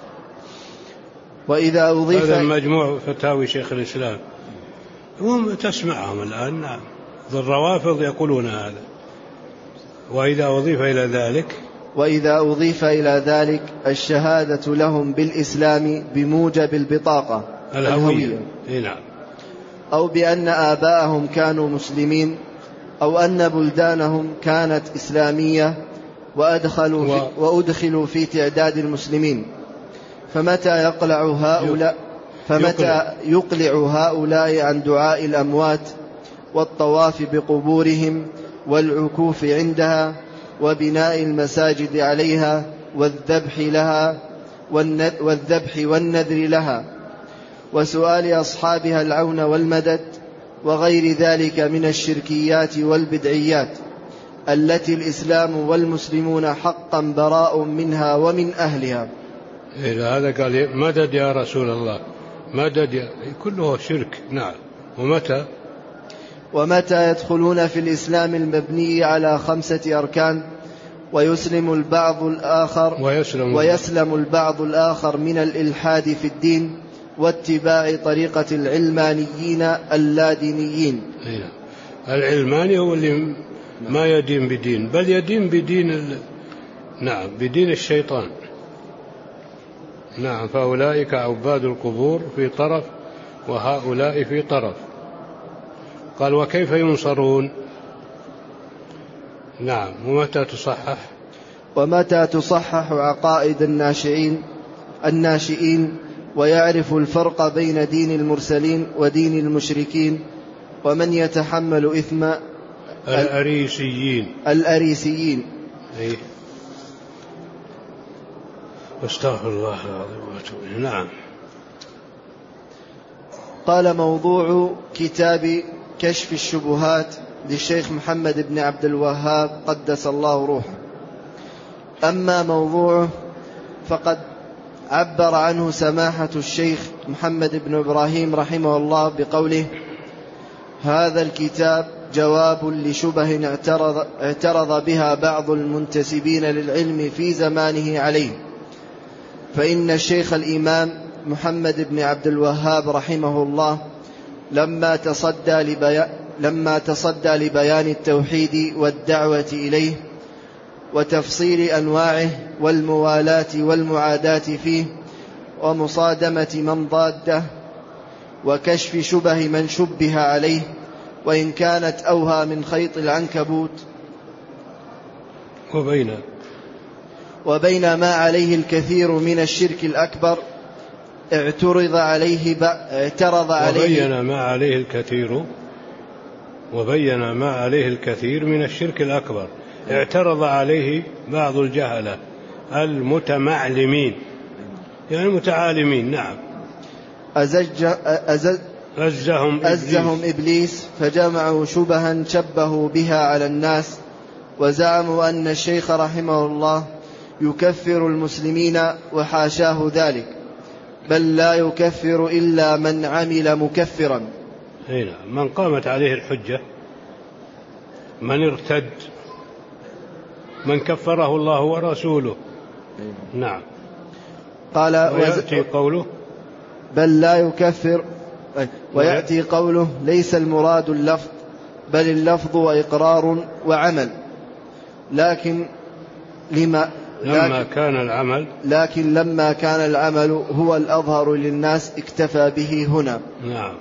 B: وإذا أضيف
A: هذا مجموع فتاوي شيخ الإسلام، هم تسمعهم الآن. نعم. الروافض يقولون هذا. وإذا أضيف إلى ذلك
B: وإذا أضيف إلى ذلك الشهادة لهم بالإسلام بموجب البطاقة الهوية،
A: نعم،
B: أو بأن آباءهم كانوا مسلمين، أو أن بلدانهم كانت إسلامية وأدخلوا في, وأدخلوا في تعداد المسلمين، فمتى يقلع هؤلاء فمتى يقلع هؤلاء عن دعاء الأموات والطواف بقبورهم والعكوف عندها وبناء المساجد عليها والذبح لها والذبح والنذر لها وسؤال أصحابها العون والمدد وغير ذلك من الشركيات والبدعيات التي الإسلام والمسلمون حقا براء منها ومن أهلها.
A: إذا هذا قال مدد يا رسول الله، مدد يا... كله شرك. نعم. ومتى
B: ومتى يدخلون في الإسلام المبني على خمسة أركان ويسلم البعض الآخر
A: ويسلم,
B: ويسلم البعض الآخر من الإلحاد في الدين واتباع طريقة العلمانيين اللادينيين.
A: العلماني هو اللي ما يدين بدين، بل يدين بدين ال... نعم بدين الشيطان. نعم. فأولئك عباد القبور في طرف وهؤلاء في طرف. قال وكيف ينصرون؟ نعم. ومتى تصحح
B: ومتى تصحح عقائد الناشئين الناشئين ويعرف الفرق بين دين المرسلين ودين المشركين ومن يتحمل إثم
A: الأريسيين
B: الأريسيين
A: أي استغفر الله العظيم واتوب إليه. نعم.
B: قال موضوع كتاب كشف الشبهات للشيخ محمد بن عبد الوهاب قدس الله روحه. أما موضوعه فقد عبر عنه سماحة الشيخ محمد بن إبراهيم رحمه الله بقوله: هذا الكتاب جواب لشبه اعترض, اعترض بها بعض المنتسبين للعلم في زمانه عليه، فإن الشيخ الإمام محمد بن عبد الوهاب رحمه الله لما تصدى لبيان, لما تصدى لبيان التوحيد والدعوة إليه وتفصيل أنواعه والموالاة والمعاداة فيه ومصادمة من ضاده وكشف شبه من شبه عليه وإن كانت أوهى من خيط العنكبوت
A: وبين
B: وبين ما عليه الكثير من الشرك الأكبر اعترض عليه اعترض عليه
A: وبين ما عليه الكثير وبين ما عليه الكثير من الشرك الأكبر. اعترض عليه بعض الجهلة المتمعلمين يعني المتعالمين. نعم.
B: أزج أزج
A: أزهم إبليس,
B: أزهم إبليس فجمعوا شبها شبهوا بها على الناس، وزعموا أن الشيخ رحمه الله يكفر المسلمين، وحاشاه ذلك، بل لا يكفر إلا من عمل مكفرا.
A: هنا من قامت عليه الحجة، من ارتد، من كفره الله ورسوله. نعم.
B: قال
A: ويأتي قوله
B: بل لا يكفر، ويأتي قوله ليس المراد اللفظ بل اللفظ وإقرار وعمل، لكن لما
A: لما
B: لكن
A: كان العمل
B: لكن لما كان العمل هو الأظهر للناس اكتفى به هنا.
A: نعم.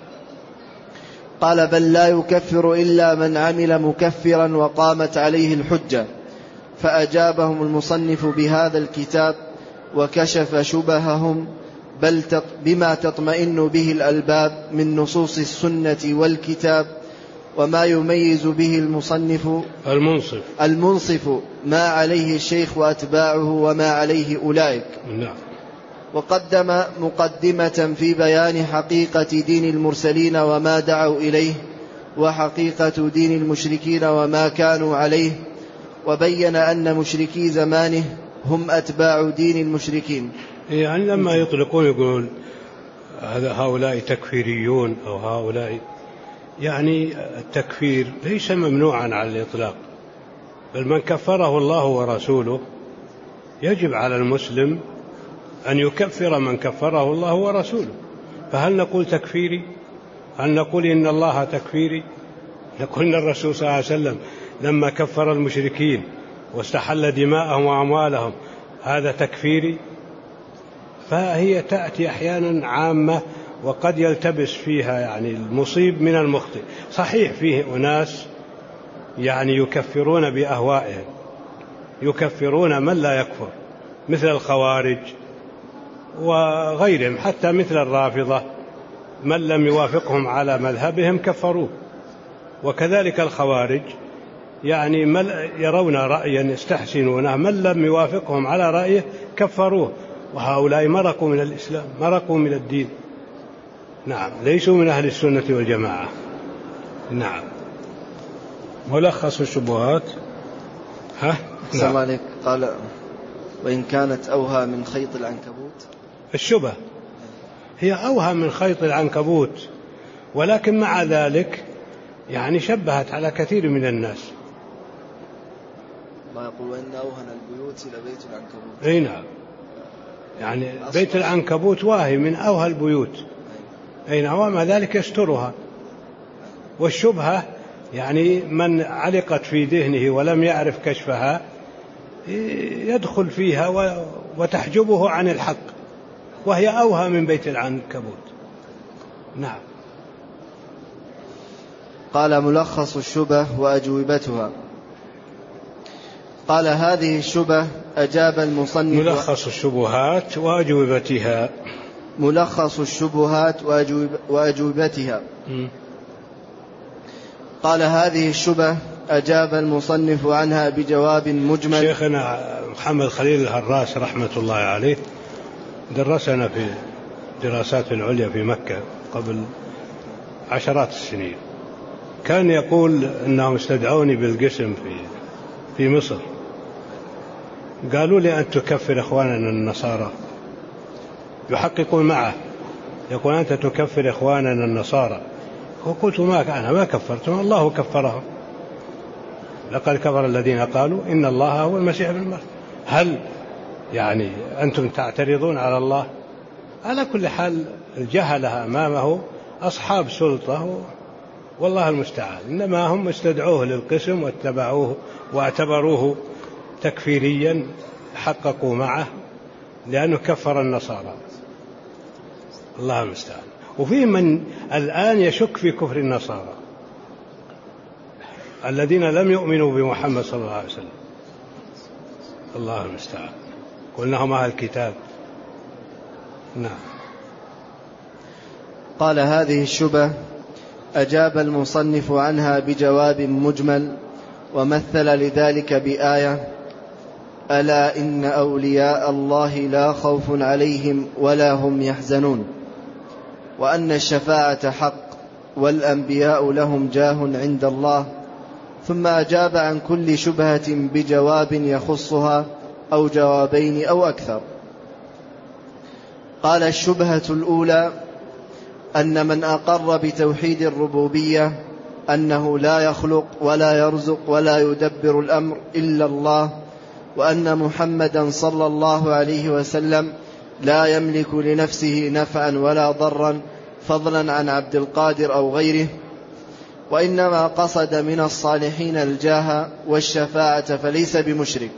B: قال بل لا يكفر إلا من عمل مكفرا وقامت عليه الحجة، فأجابهم المصنف بهذا الكتاب وكشف شبههم بل بما تطمئن به الألباب من نصوص السنة والكتاب، وما يميز به المصنف
A: المنصف
B: المنصف ما عليه الشيخ وأتباعه وما عليه أولئك.
A: نعم.
B: وقدم مقدمة في بيان حقيقة دين المرسلين وما دعوا إليه، وحقيقة دين المشركين وما كانوا عليه، وبين أن مشركي زمانه هم أتباع دين المشركين.
A: يعني لما يطلقون يقول هذا هؤلاء تكفيريون أو هؤلاء، يعني التكفير ليس ممنوعا على الإطلاق، بل من كفره الله ورسوله يجب على المسلم أن يكفر من كفره الله ورسوله. فهل نقول تكفيري؟ هل نقول إن الله تكفيري؟ نقول إن الرسول صلى الله عليه وسلم لما كفر المشركين واستحل دماءهم وأموالهم هذا تكفيري؟ فهي تأتي أحيانا عامة وقد يلتبس فيها يعني المصيب من المخطئ. صحيح فيه أناس يعني يكفرون بأهوائهم، يكفرون من لا يكفر مثل الخوارج وغيرهم، حتى مثل الرافضة من لم يوافقهم على مذهبهم كفروه. وكذلك الخوارج يعني من يرون رأيا يستحسنونه من لم يوافقهم على رأيه كفروه، وهؤلاء مرقوا من الإسلام، مرقوا من الدين. نعم، ليسوا من أهل السنة والجماعة. نعم. ملخص الشبهات. ها؟
B: نعم. عليك. قال وإن كانت أوهى من خيط العنكبوت.
A: الشبه هي أوهى من خيط العنكبوت، ولكن مع ذلك يعني شبهت على كثير من الناس.
B: ما يقول وإن أوهن البيوت إلى بيت العنكبوت.
A: أي نعم، يعني بيت العنكبوت واهي من أوهى البيوت. أي نعم، ومع ذلك يسترها. والشبهة يعني من علقت في ذهنه ولم يعرف كشفها يدخل فيها وتحجبه عن الحق، وهي أوهى من بيت العنكبوت. نعم.
B: قال ملخص الشبه وأجوبتها. قال هذه الشبه أجاب المصنف.
A: ملخص الشبهات وأجوبتها.
B: ملخص الشبهات وأجوب وأجوبتها. م. قال هذه الشبه أجاب المصنف عنها بجواب مجمل.
A: شيخنا محمد خليل الهراس رحمة الله عليه درسنا في دراسات العليا في مكة قبل عشرات السنين، كان يقول أنهم استدعوني بالقسم في في مصر، قالوا لي أن تكفر إخواننا النصارى، يحققون معه، يقول أنت تكفر إخواننا النصارى. وقلت ما أنا ما كفرتهم، الله كفرهم، لقد كفر الذين قالوا إن الله هو المسيح ابن مريم. هل يعني أنتم تعترضون على الله؟ على كل حال الجهلة أمامه أصحاب سلطة والله المستعان، إنما هم استدعوه للقسم واتبعوه واعتبروه تكفيريا، حققوا معه لأنه كفر النصارى، الله المستعان. وفي من الآن يشك في كفر النصارى الذين لم يؤمنوا بمحمد صلى الله عليه وسلم، الله المستعان. قلنا هم أهل الكتاب، نعم.
B: قال: هذه الشبهة أجاب المصنف عنها بجواب مجمل، ومثل لذلك بآية: ألا إن أولياء الله لا خوف عليهم ولا هم يحزنون، وأن الشفاعة حق والأنبياء لهم جاه عند الله. ثم أجاب عن كل شبهة بجواب يخصها أو جوابين أو أكثر. قال: الشبهة الأولى أن من أقر بتوحيد الربوبية أنه لا يخلق ولا يرزق ولا يدبر الأمر إلا الله، وأن محمدا صلى الله عليه وسلم لا يملك لنفسه نفعا ولا ضرا فضلا عن عبد القادر أو غيره، وإنما قصد من الصالحين الجاه والشفاعة فليس بمشرك.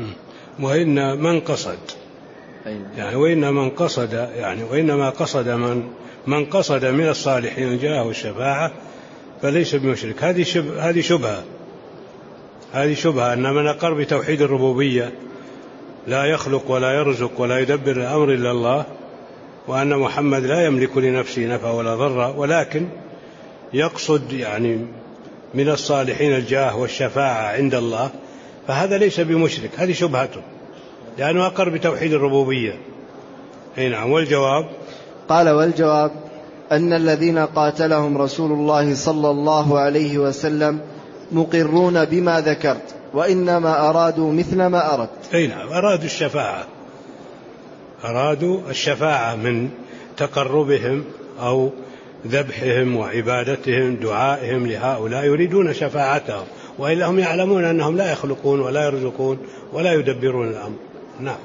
A: وإن من قصد يعني وإن من قصد يعني وإنما قصد من من قصد من الصالحين الجاه والشفاعة فليس بمشرك. هذه شبهة هذه شبهة هذه شبهة أن من أقر بتوحيد الربوبية لا يخلق ولا يرزق ولا يدبر الأمر إلا الله، وأن محمد لا يملك لنفسه نفع ولا ضر، ولكن يقصد يعني من الصالحين الجاه والشفاعة عند الله، فهذا ليس بمشرك. هذه شبهته لأنه أقر بتوحيد الربوبية. نعم. والجواب؟
B: قال: والجواب أن الذين قاتلهم رسول الله صلى الله عليه وسلم مقرون بما ذكرت، وإنما أرادوا مثل ما أردت.
A: أي نعم، أرادوا الشفاعة أرادوا الشفاعة من تقربهم أو ذبحهم وعبادتهم دعائهم لهؤلاء، يريدون شفاعتهم، وإلا هم يعلمون أنهم لا يخلقون ولا يرزقون ولا يدبرون الأمر. نعم.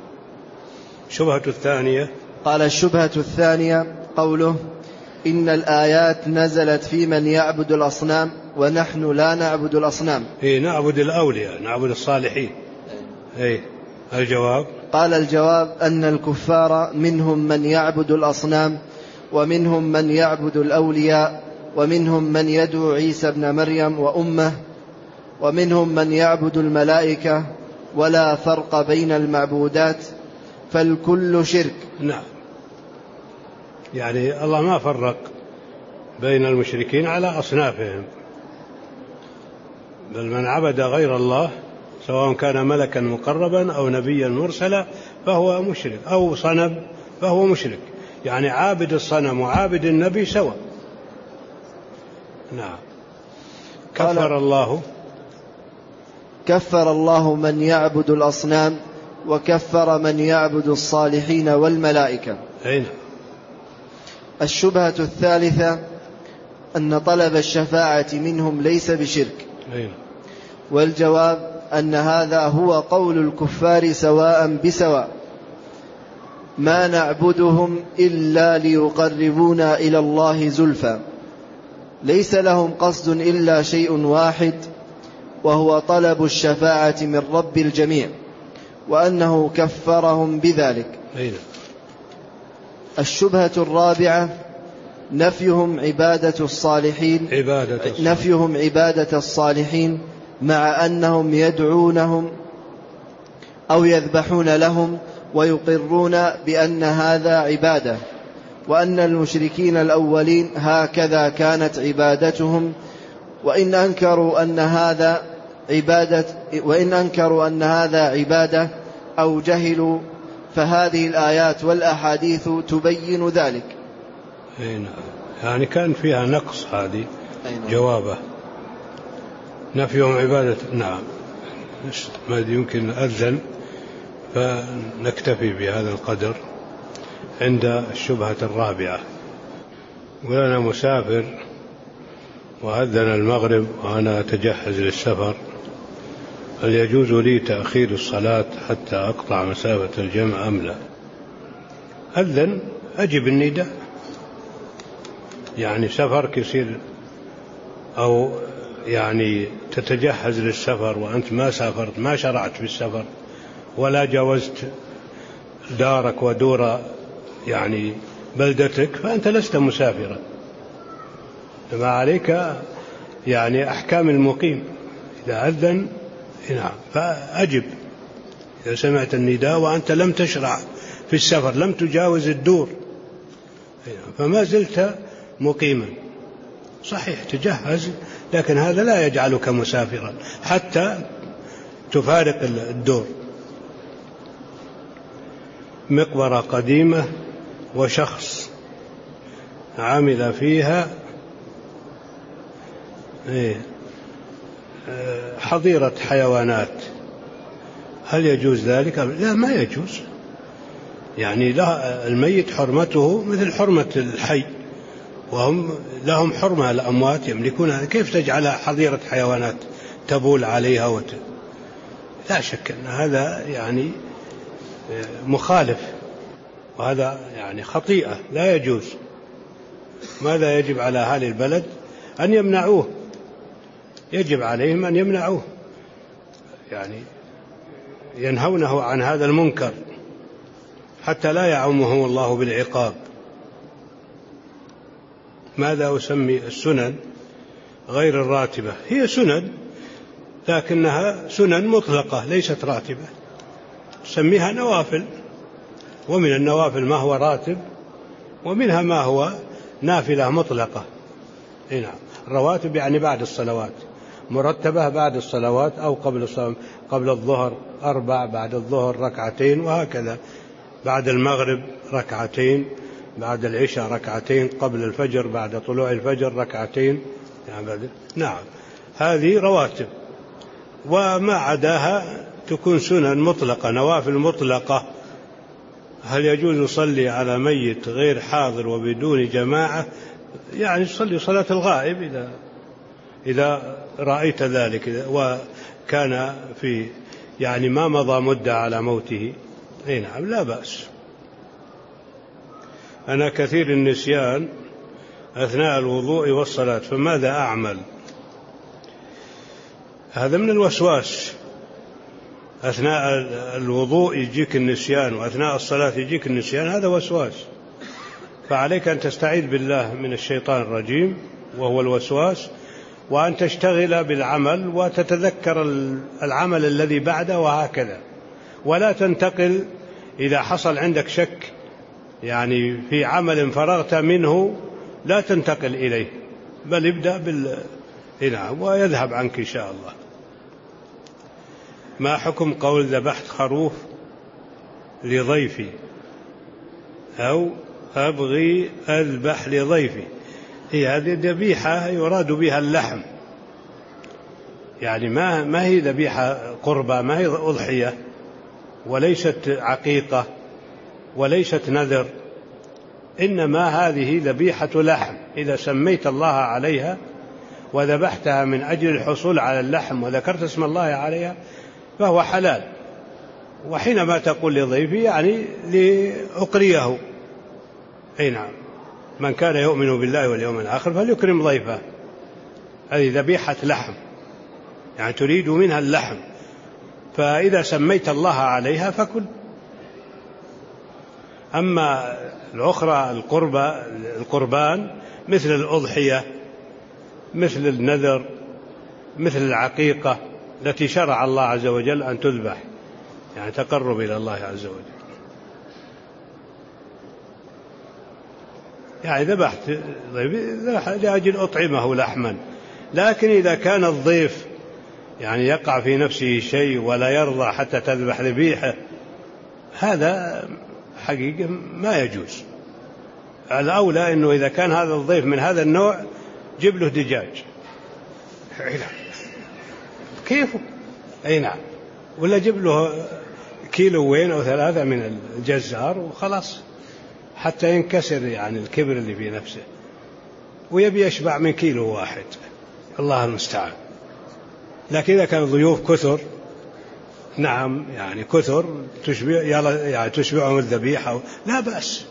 A: شبهة الثانية.
B: قال: الشبهة الثانية قوله: إن الآيات نزلت في من يعبد الأصنام ونحن لا نعبد الأصنام.
A: إيه، نعبد الأولياء، نعبد الصالحين. إيه. الجواب؟
B: قال: الجواب أن الكفار منهم من يعبد الأصنام، ومنهم من يعبد الأولياء، ومنهم من يدعو عيسى ابن مريم وأمه، ومنهم من يعبد الملائكة، ولا فرق بين المعبودات، فالكل شرك.
A: نعم. يعني الله ما فرق بين المشركين على أصنافهم، بل من عبد غير الله سواء كان ملكا مقربا أو نبيا مرسلا فهو مشرك، أو صنم فهو مشرك. يعني عابد الصنم وعابد النبي سواء. نعم. كفر الله
B: كفر الله من يعبد الأصنام، وكفر من يعبد الصالحين والملائكة.
A: أين؟
B: الشبهة الثالثة أن طلب الشفاعة منهم ليس بشرك.
A: أين؟
B: والجواب أن هذا هو قول الكفار سواء بسواء: ما نعبدهم إلا ليقربونا إلى الله زلفى. ليس لهم قصد إلا شيء واحد، وهو طلب الشفاعة من رب الجميع، وأنه كفرهم بذلك.
A: أين؟
B: الشبهة الرابعة نفيهم عبادة الصالحين
A: عبادة الصالحين.
B: نفيهم عبادة الصالحين مع أنهم يدعونهم أو يذبحون لهم ويقرون بأن هذا عبادة، وأن المشركين الأولين هكذا كانت عبادتهم، وإن أنكروا أن هذا عبادة وإن أنكروا أن هذا عبادة أو جهلوا فهذه الآيات والأحاديث تبين ذلك.
A: يعني كان فيها نقص هذه جوابه. نفيهم عبادة. نعم. ما يمكن أذن، فنكتفي بهذا القدر عند الشبهة الرابعة. وأنا مسافر وأذن المغرب وأنا أتجهز للسفر، هل يجوز لي تأخير الصلاة حتى أقطع مسافة الجمع أم لا؟ أذن أجب النداء. يعني سفرك يصير أو يعني تتجهز للسفر وأنت ما سافرت، ما شرعت في السفر ولا جاوزت دارك ودور يعني بلدتك، فأنت لست مسافرا، ما عليك يعني أحكام المقيم. إذا أذن نعم فأجب إذا سمعت النداء وأنت لم تشرع في السفر لم تجاوز الدور فما زلت مقيما. صحيح تجهز، لكن هذا لا يجعلك مسافرا حتى تفارق الدور. مقبرة قديمة وشخص عمل فيها حظيرة حيوانات، هل يجوز ذلك؟ لا، ما يجوز. يعني لا، الميت حرمته مثل حرمة الحي، وهم لهم حرمة الأموات يملكونها، كيف تجعلها حظيرة حيوانات تبول عليها وت... لا شك أن هذا يعني مخالف، وهذا يعني خطيئة لا يجوز. ماذا يجب على أهل البلد؟ أن يمنعوه، يجب عليهم أن يمنعوه، يعني ينهونه عن هذا المنكر حتى لا يعمهم الله بالعقاب. ماذا أسمي السنن غير الراتبة؟ هي سنن لكنها سنن مطلقة ليست راتبة، سميها نوافل، ومن النوافل ما هو راتب ومنها ما هو نافلة مطلقة. نعم، الرواتب يعني بعد الصلوات، مرتبة بعد الصلوات أو قبل الصلاة، قبل الظهر أربع، بعد الظهر ركعتين، وهكذا بعد المغرب ركعتين، بعد العشاء ركعتين، قبل الفجر بعد طلوع الفجر ركعتين. يعني نعم، هذه رواتب، وما عداها تكون سنن مطلقة، نوافل مطلقة. هل يجوز يصلي على ميت غير حاضر وبدون جماعة؟ يعني يصلي صلاة الغائب إذا إذا رأيت ذلك وكان في يعني ما مضى مدة على موته، أي نعم لا بأس. أنا كثير النسيان أثناء الوضوء والصلاة، فماذا أعمل؟ هذا من الوسواس، أثناء الوضوء يجيك النسيان وأثناء الصلاة يجيك النسيان، هذا وسواس، فعليك أن تستعيذ بالله من الشيطان الرجيم وهو الوسواس، وأن تشتغل بالعمل وتتذكر العمل الذي بعده، وهكذا، ولا تنتقل إذا حصل عندك شك يعني في عمل فرغت منه لا تنتقل إليه، بل ابدأ بالإنعام ويذهب عنك إن شاء الله. ما حكم قول ذبحت خروف لضيفي أو أبغي أذبح لضيفي؟ هي هذه ذبيحة يراد بها اللحم، يعني ما ما هي ذبيحة قربة، ما هي أضحية، وليست عقيقة، وليست نذر، إنما هذه ذبيحة لحم. إذا سميت الله عليها وذبحتها من أجل الحصول على اللحم وذكرت اسم الله عليها فهو حلال. وحينما تقول لضيفي يعني لأقريه، أي نعم، من كان يؤمن بالله واليوم الآخر فليكرم ضيفه، هذه ذبيحة لحم يعني تريد منها اللحم، فإذا سميت الله عليها فكل. أما الأخرى القربة القربان مثل الأضحية، مثل النذر، مثل العقيقة التي شرع الله عز وجل أن تذبح، يعني تقرب إلى الله عز وجل. يعني ذبحت لأجل أطعمه لحما، لكن إذا كان الضيف يعني يقع في نفسه شيء ولا يرضى حتى تذبح ذبيحة، هذا حقيقة ما يجوز. الأولى أنه إذا كان هذا الضيف من هذا النوع جيب له دجاج، كيفه، أي نعم، ولا جيب له كيلوين أو ثلاثة من الجزار وخلاص حتى ينكسر يعني الكبر اللي في نفسه، ويبي يشبع من كيلو واحد، الله المستعان. لكن إذا كان ضيوف كثر، نعم يعني كثر تشبع يعني تشبعهم الذبيحة لا بأس.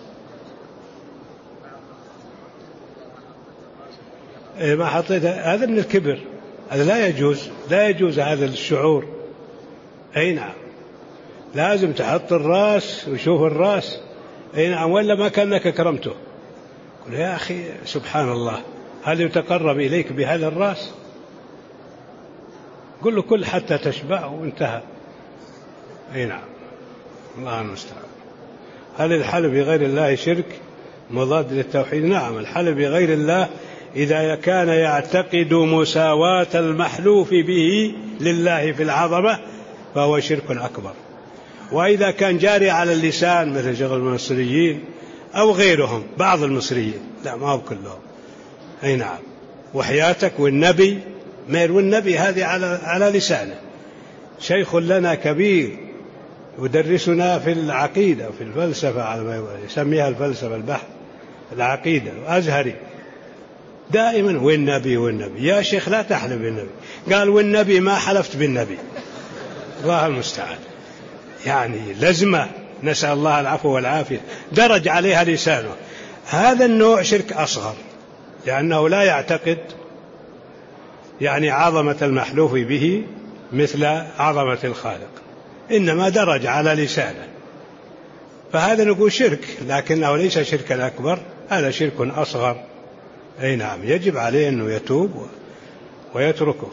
A: إيه ما حطيت هذا من الكبر، هذا لا يجوز، لا يجوز هذا الشعور. أي نعم، لازم تحط الرأس وشوف الرأس، أي نعم، ولا ما كأنك كرمته. قل يا أخي سبحان الله، هل يتقرب إليك بهذا الرأس؟ قل له كل حتى تشبع وانتهى. أي نعم، الله المستعان. هل الحلف بغير الله شرك مضاد للتوحيد؟ نعم، الحلف بغير الله إذا كان يعتقد مساواة المحلوف به لله في العظمة فهو شرك أكبر. وإذا كان جاري على اللسان مثل شغل المصريين أو غيرهم بعض المصريين، لا ما هو كلهم، أي نعم، وحياتك والنبي مير والنبي هذه على على لسانه. شيخ لنا كبير يدرسنا في العقيدة وفي الفلسفة على ما يسميها الفلسفة البحث العقيدة أزهري، دائما والنبي والنبي. يا شيخ لا تحلف بالنبي. قال والنبي ما حلفت بالنبي. الله المستعان. يعني لزمة، نسأل الله العفو والعافية، درج عليها لسانه. هذا النوع شرك أصغر لأنه لا يعتقد يعني عظمة المحلوف به مثل عظمة الخالق، إنما درج على لسانه، فهذا نقول شرك، لكنه ليس شركا أكبر، هذا شرك أصغر. أي نعم، يجب عليه أنه يتوب ويتركه.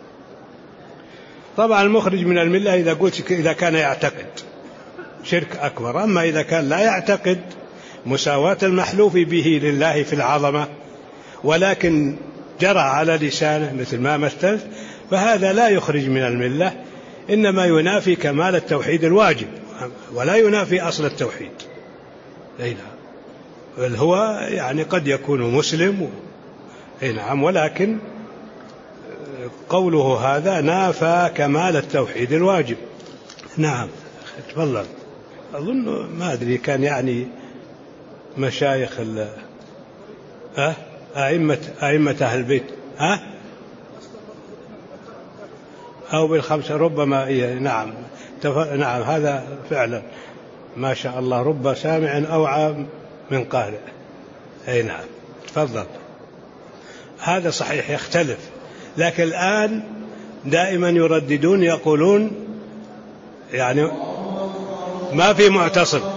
A: طبعا المخرج من الملة إذا قلت إذا كان يعتقد شرك أكبر. أما إذا كان لا يعتقد مساواة المحلوف به لله في العظمة ولكن جرى على لسانه مثل ما مثلت، فهذا لا يخرج من الملة، إنما ينافي كمال التوحيد الواجب ولا ينافي أصل التوحيد. أي نعم، بل هو يعني قد يكون مسلم، أي نعم، ولكن قوله هذا نافى كمال التوحيد الواجب. نعم، تفضل. أظن ما أدري كان يعني مشايخ ال أه؟ أئمة أئمة أهل البيت ها أو بالخمسة ربما. إيه نعم تف... نعم هذا فعلا ما شاء الله، رب سامع أوعى من قارئ. أي نعم، تفضل. هذا صحيح يختلف، لكن الآن دائما يرددون يقولون يعني ما في معتصم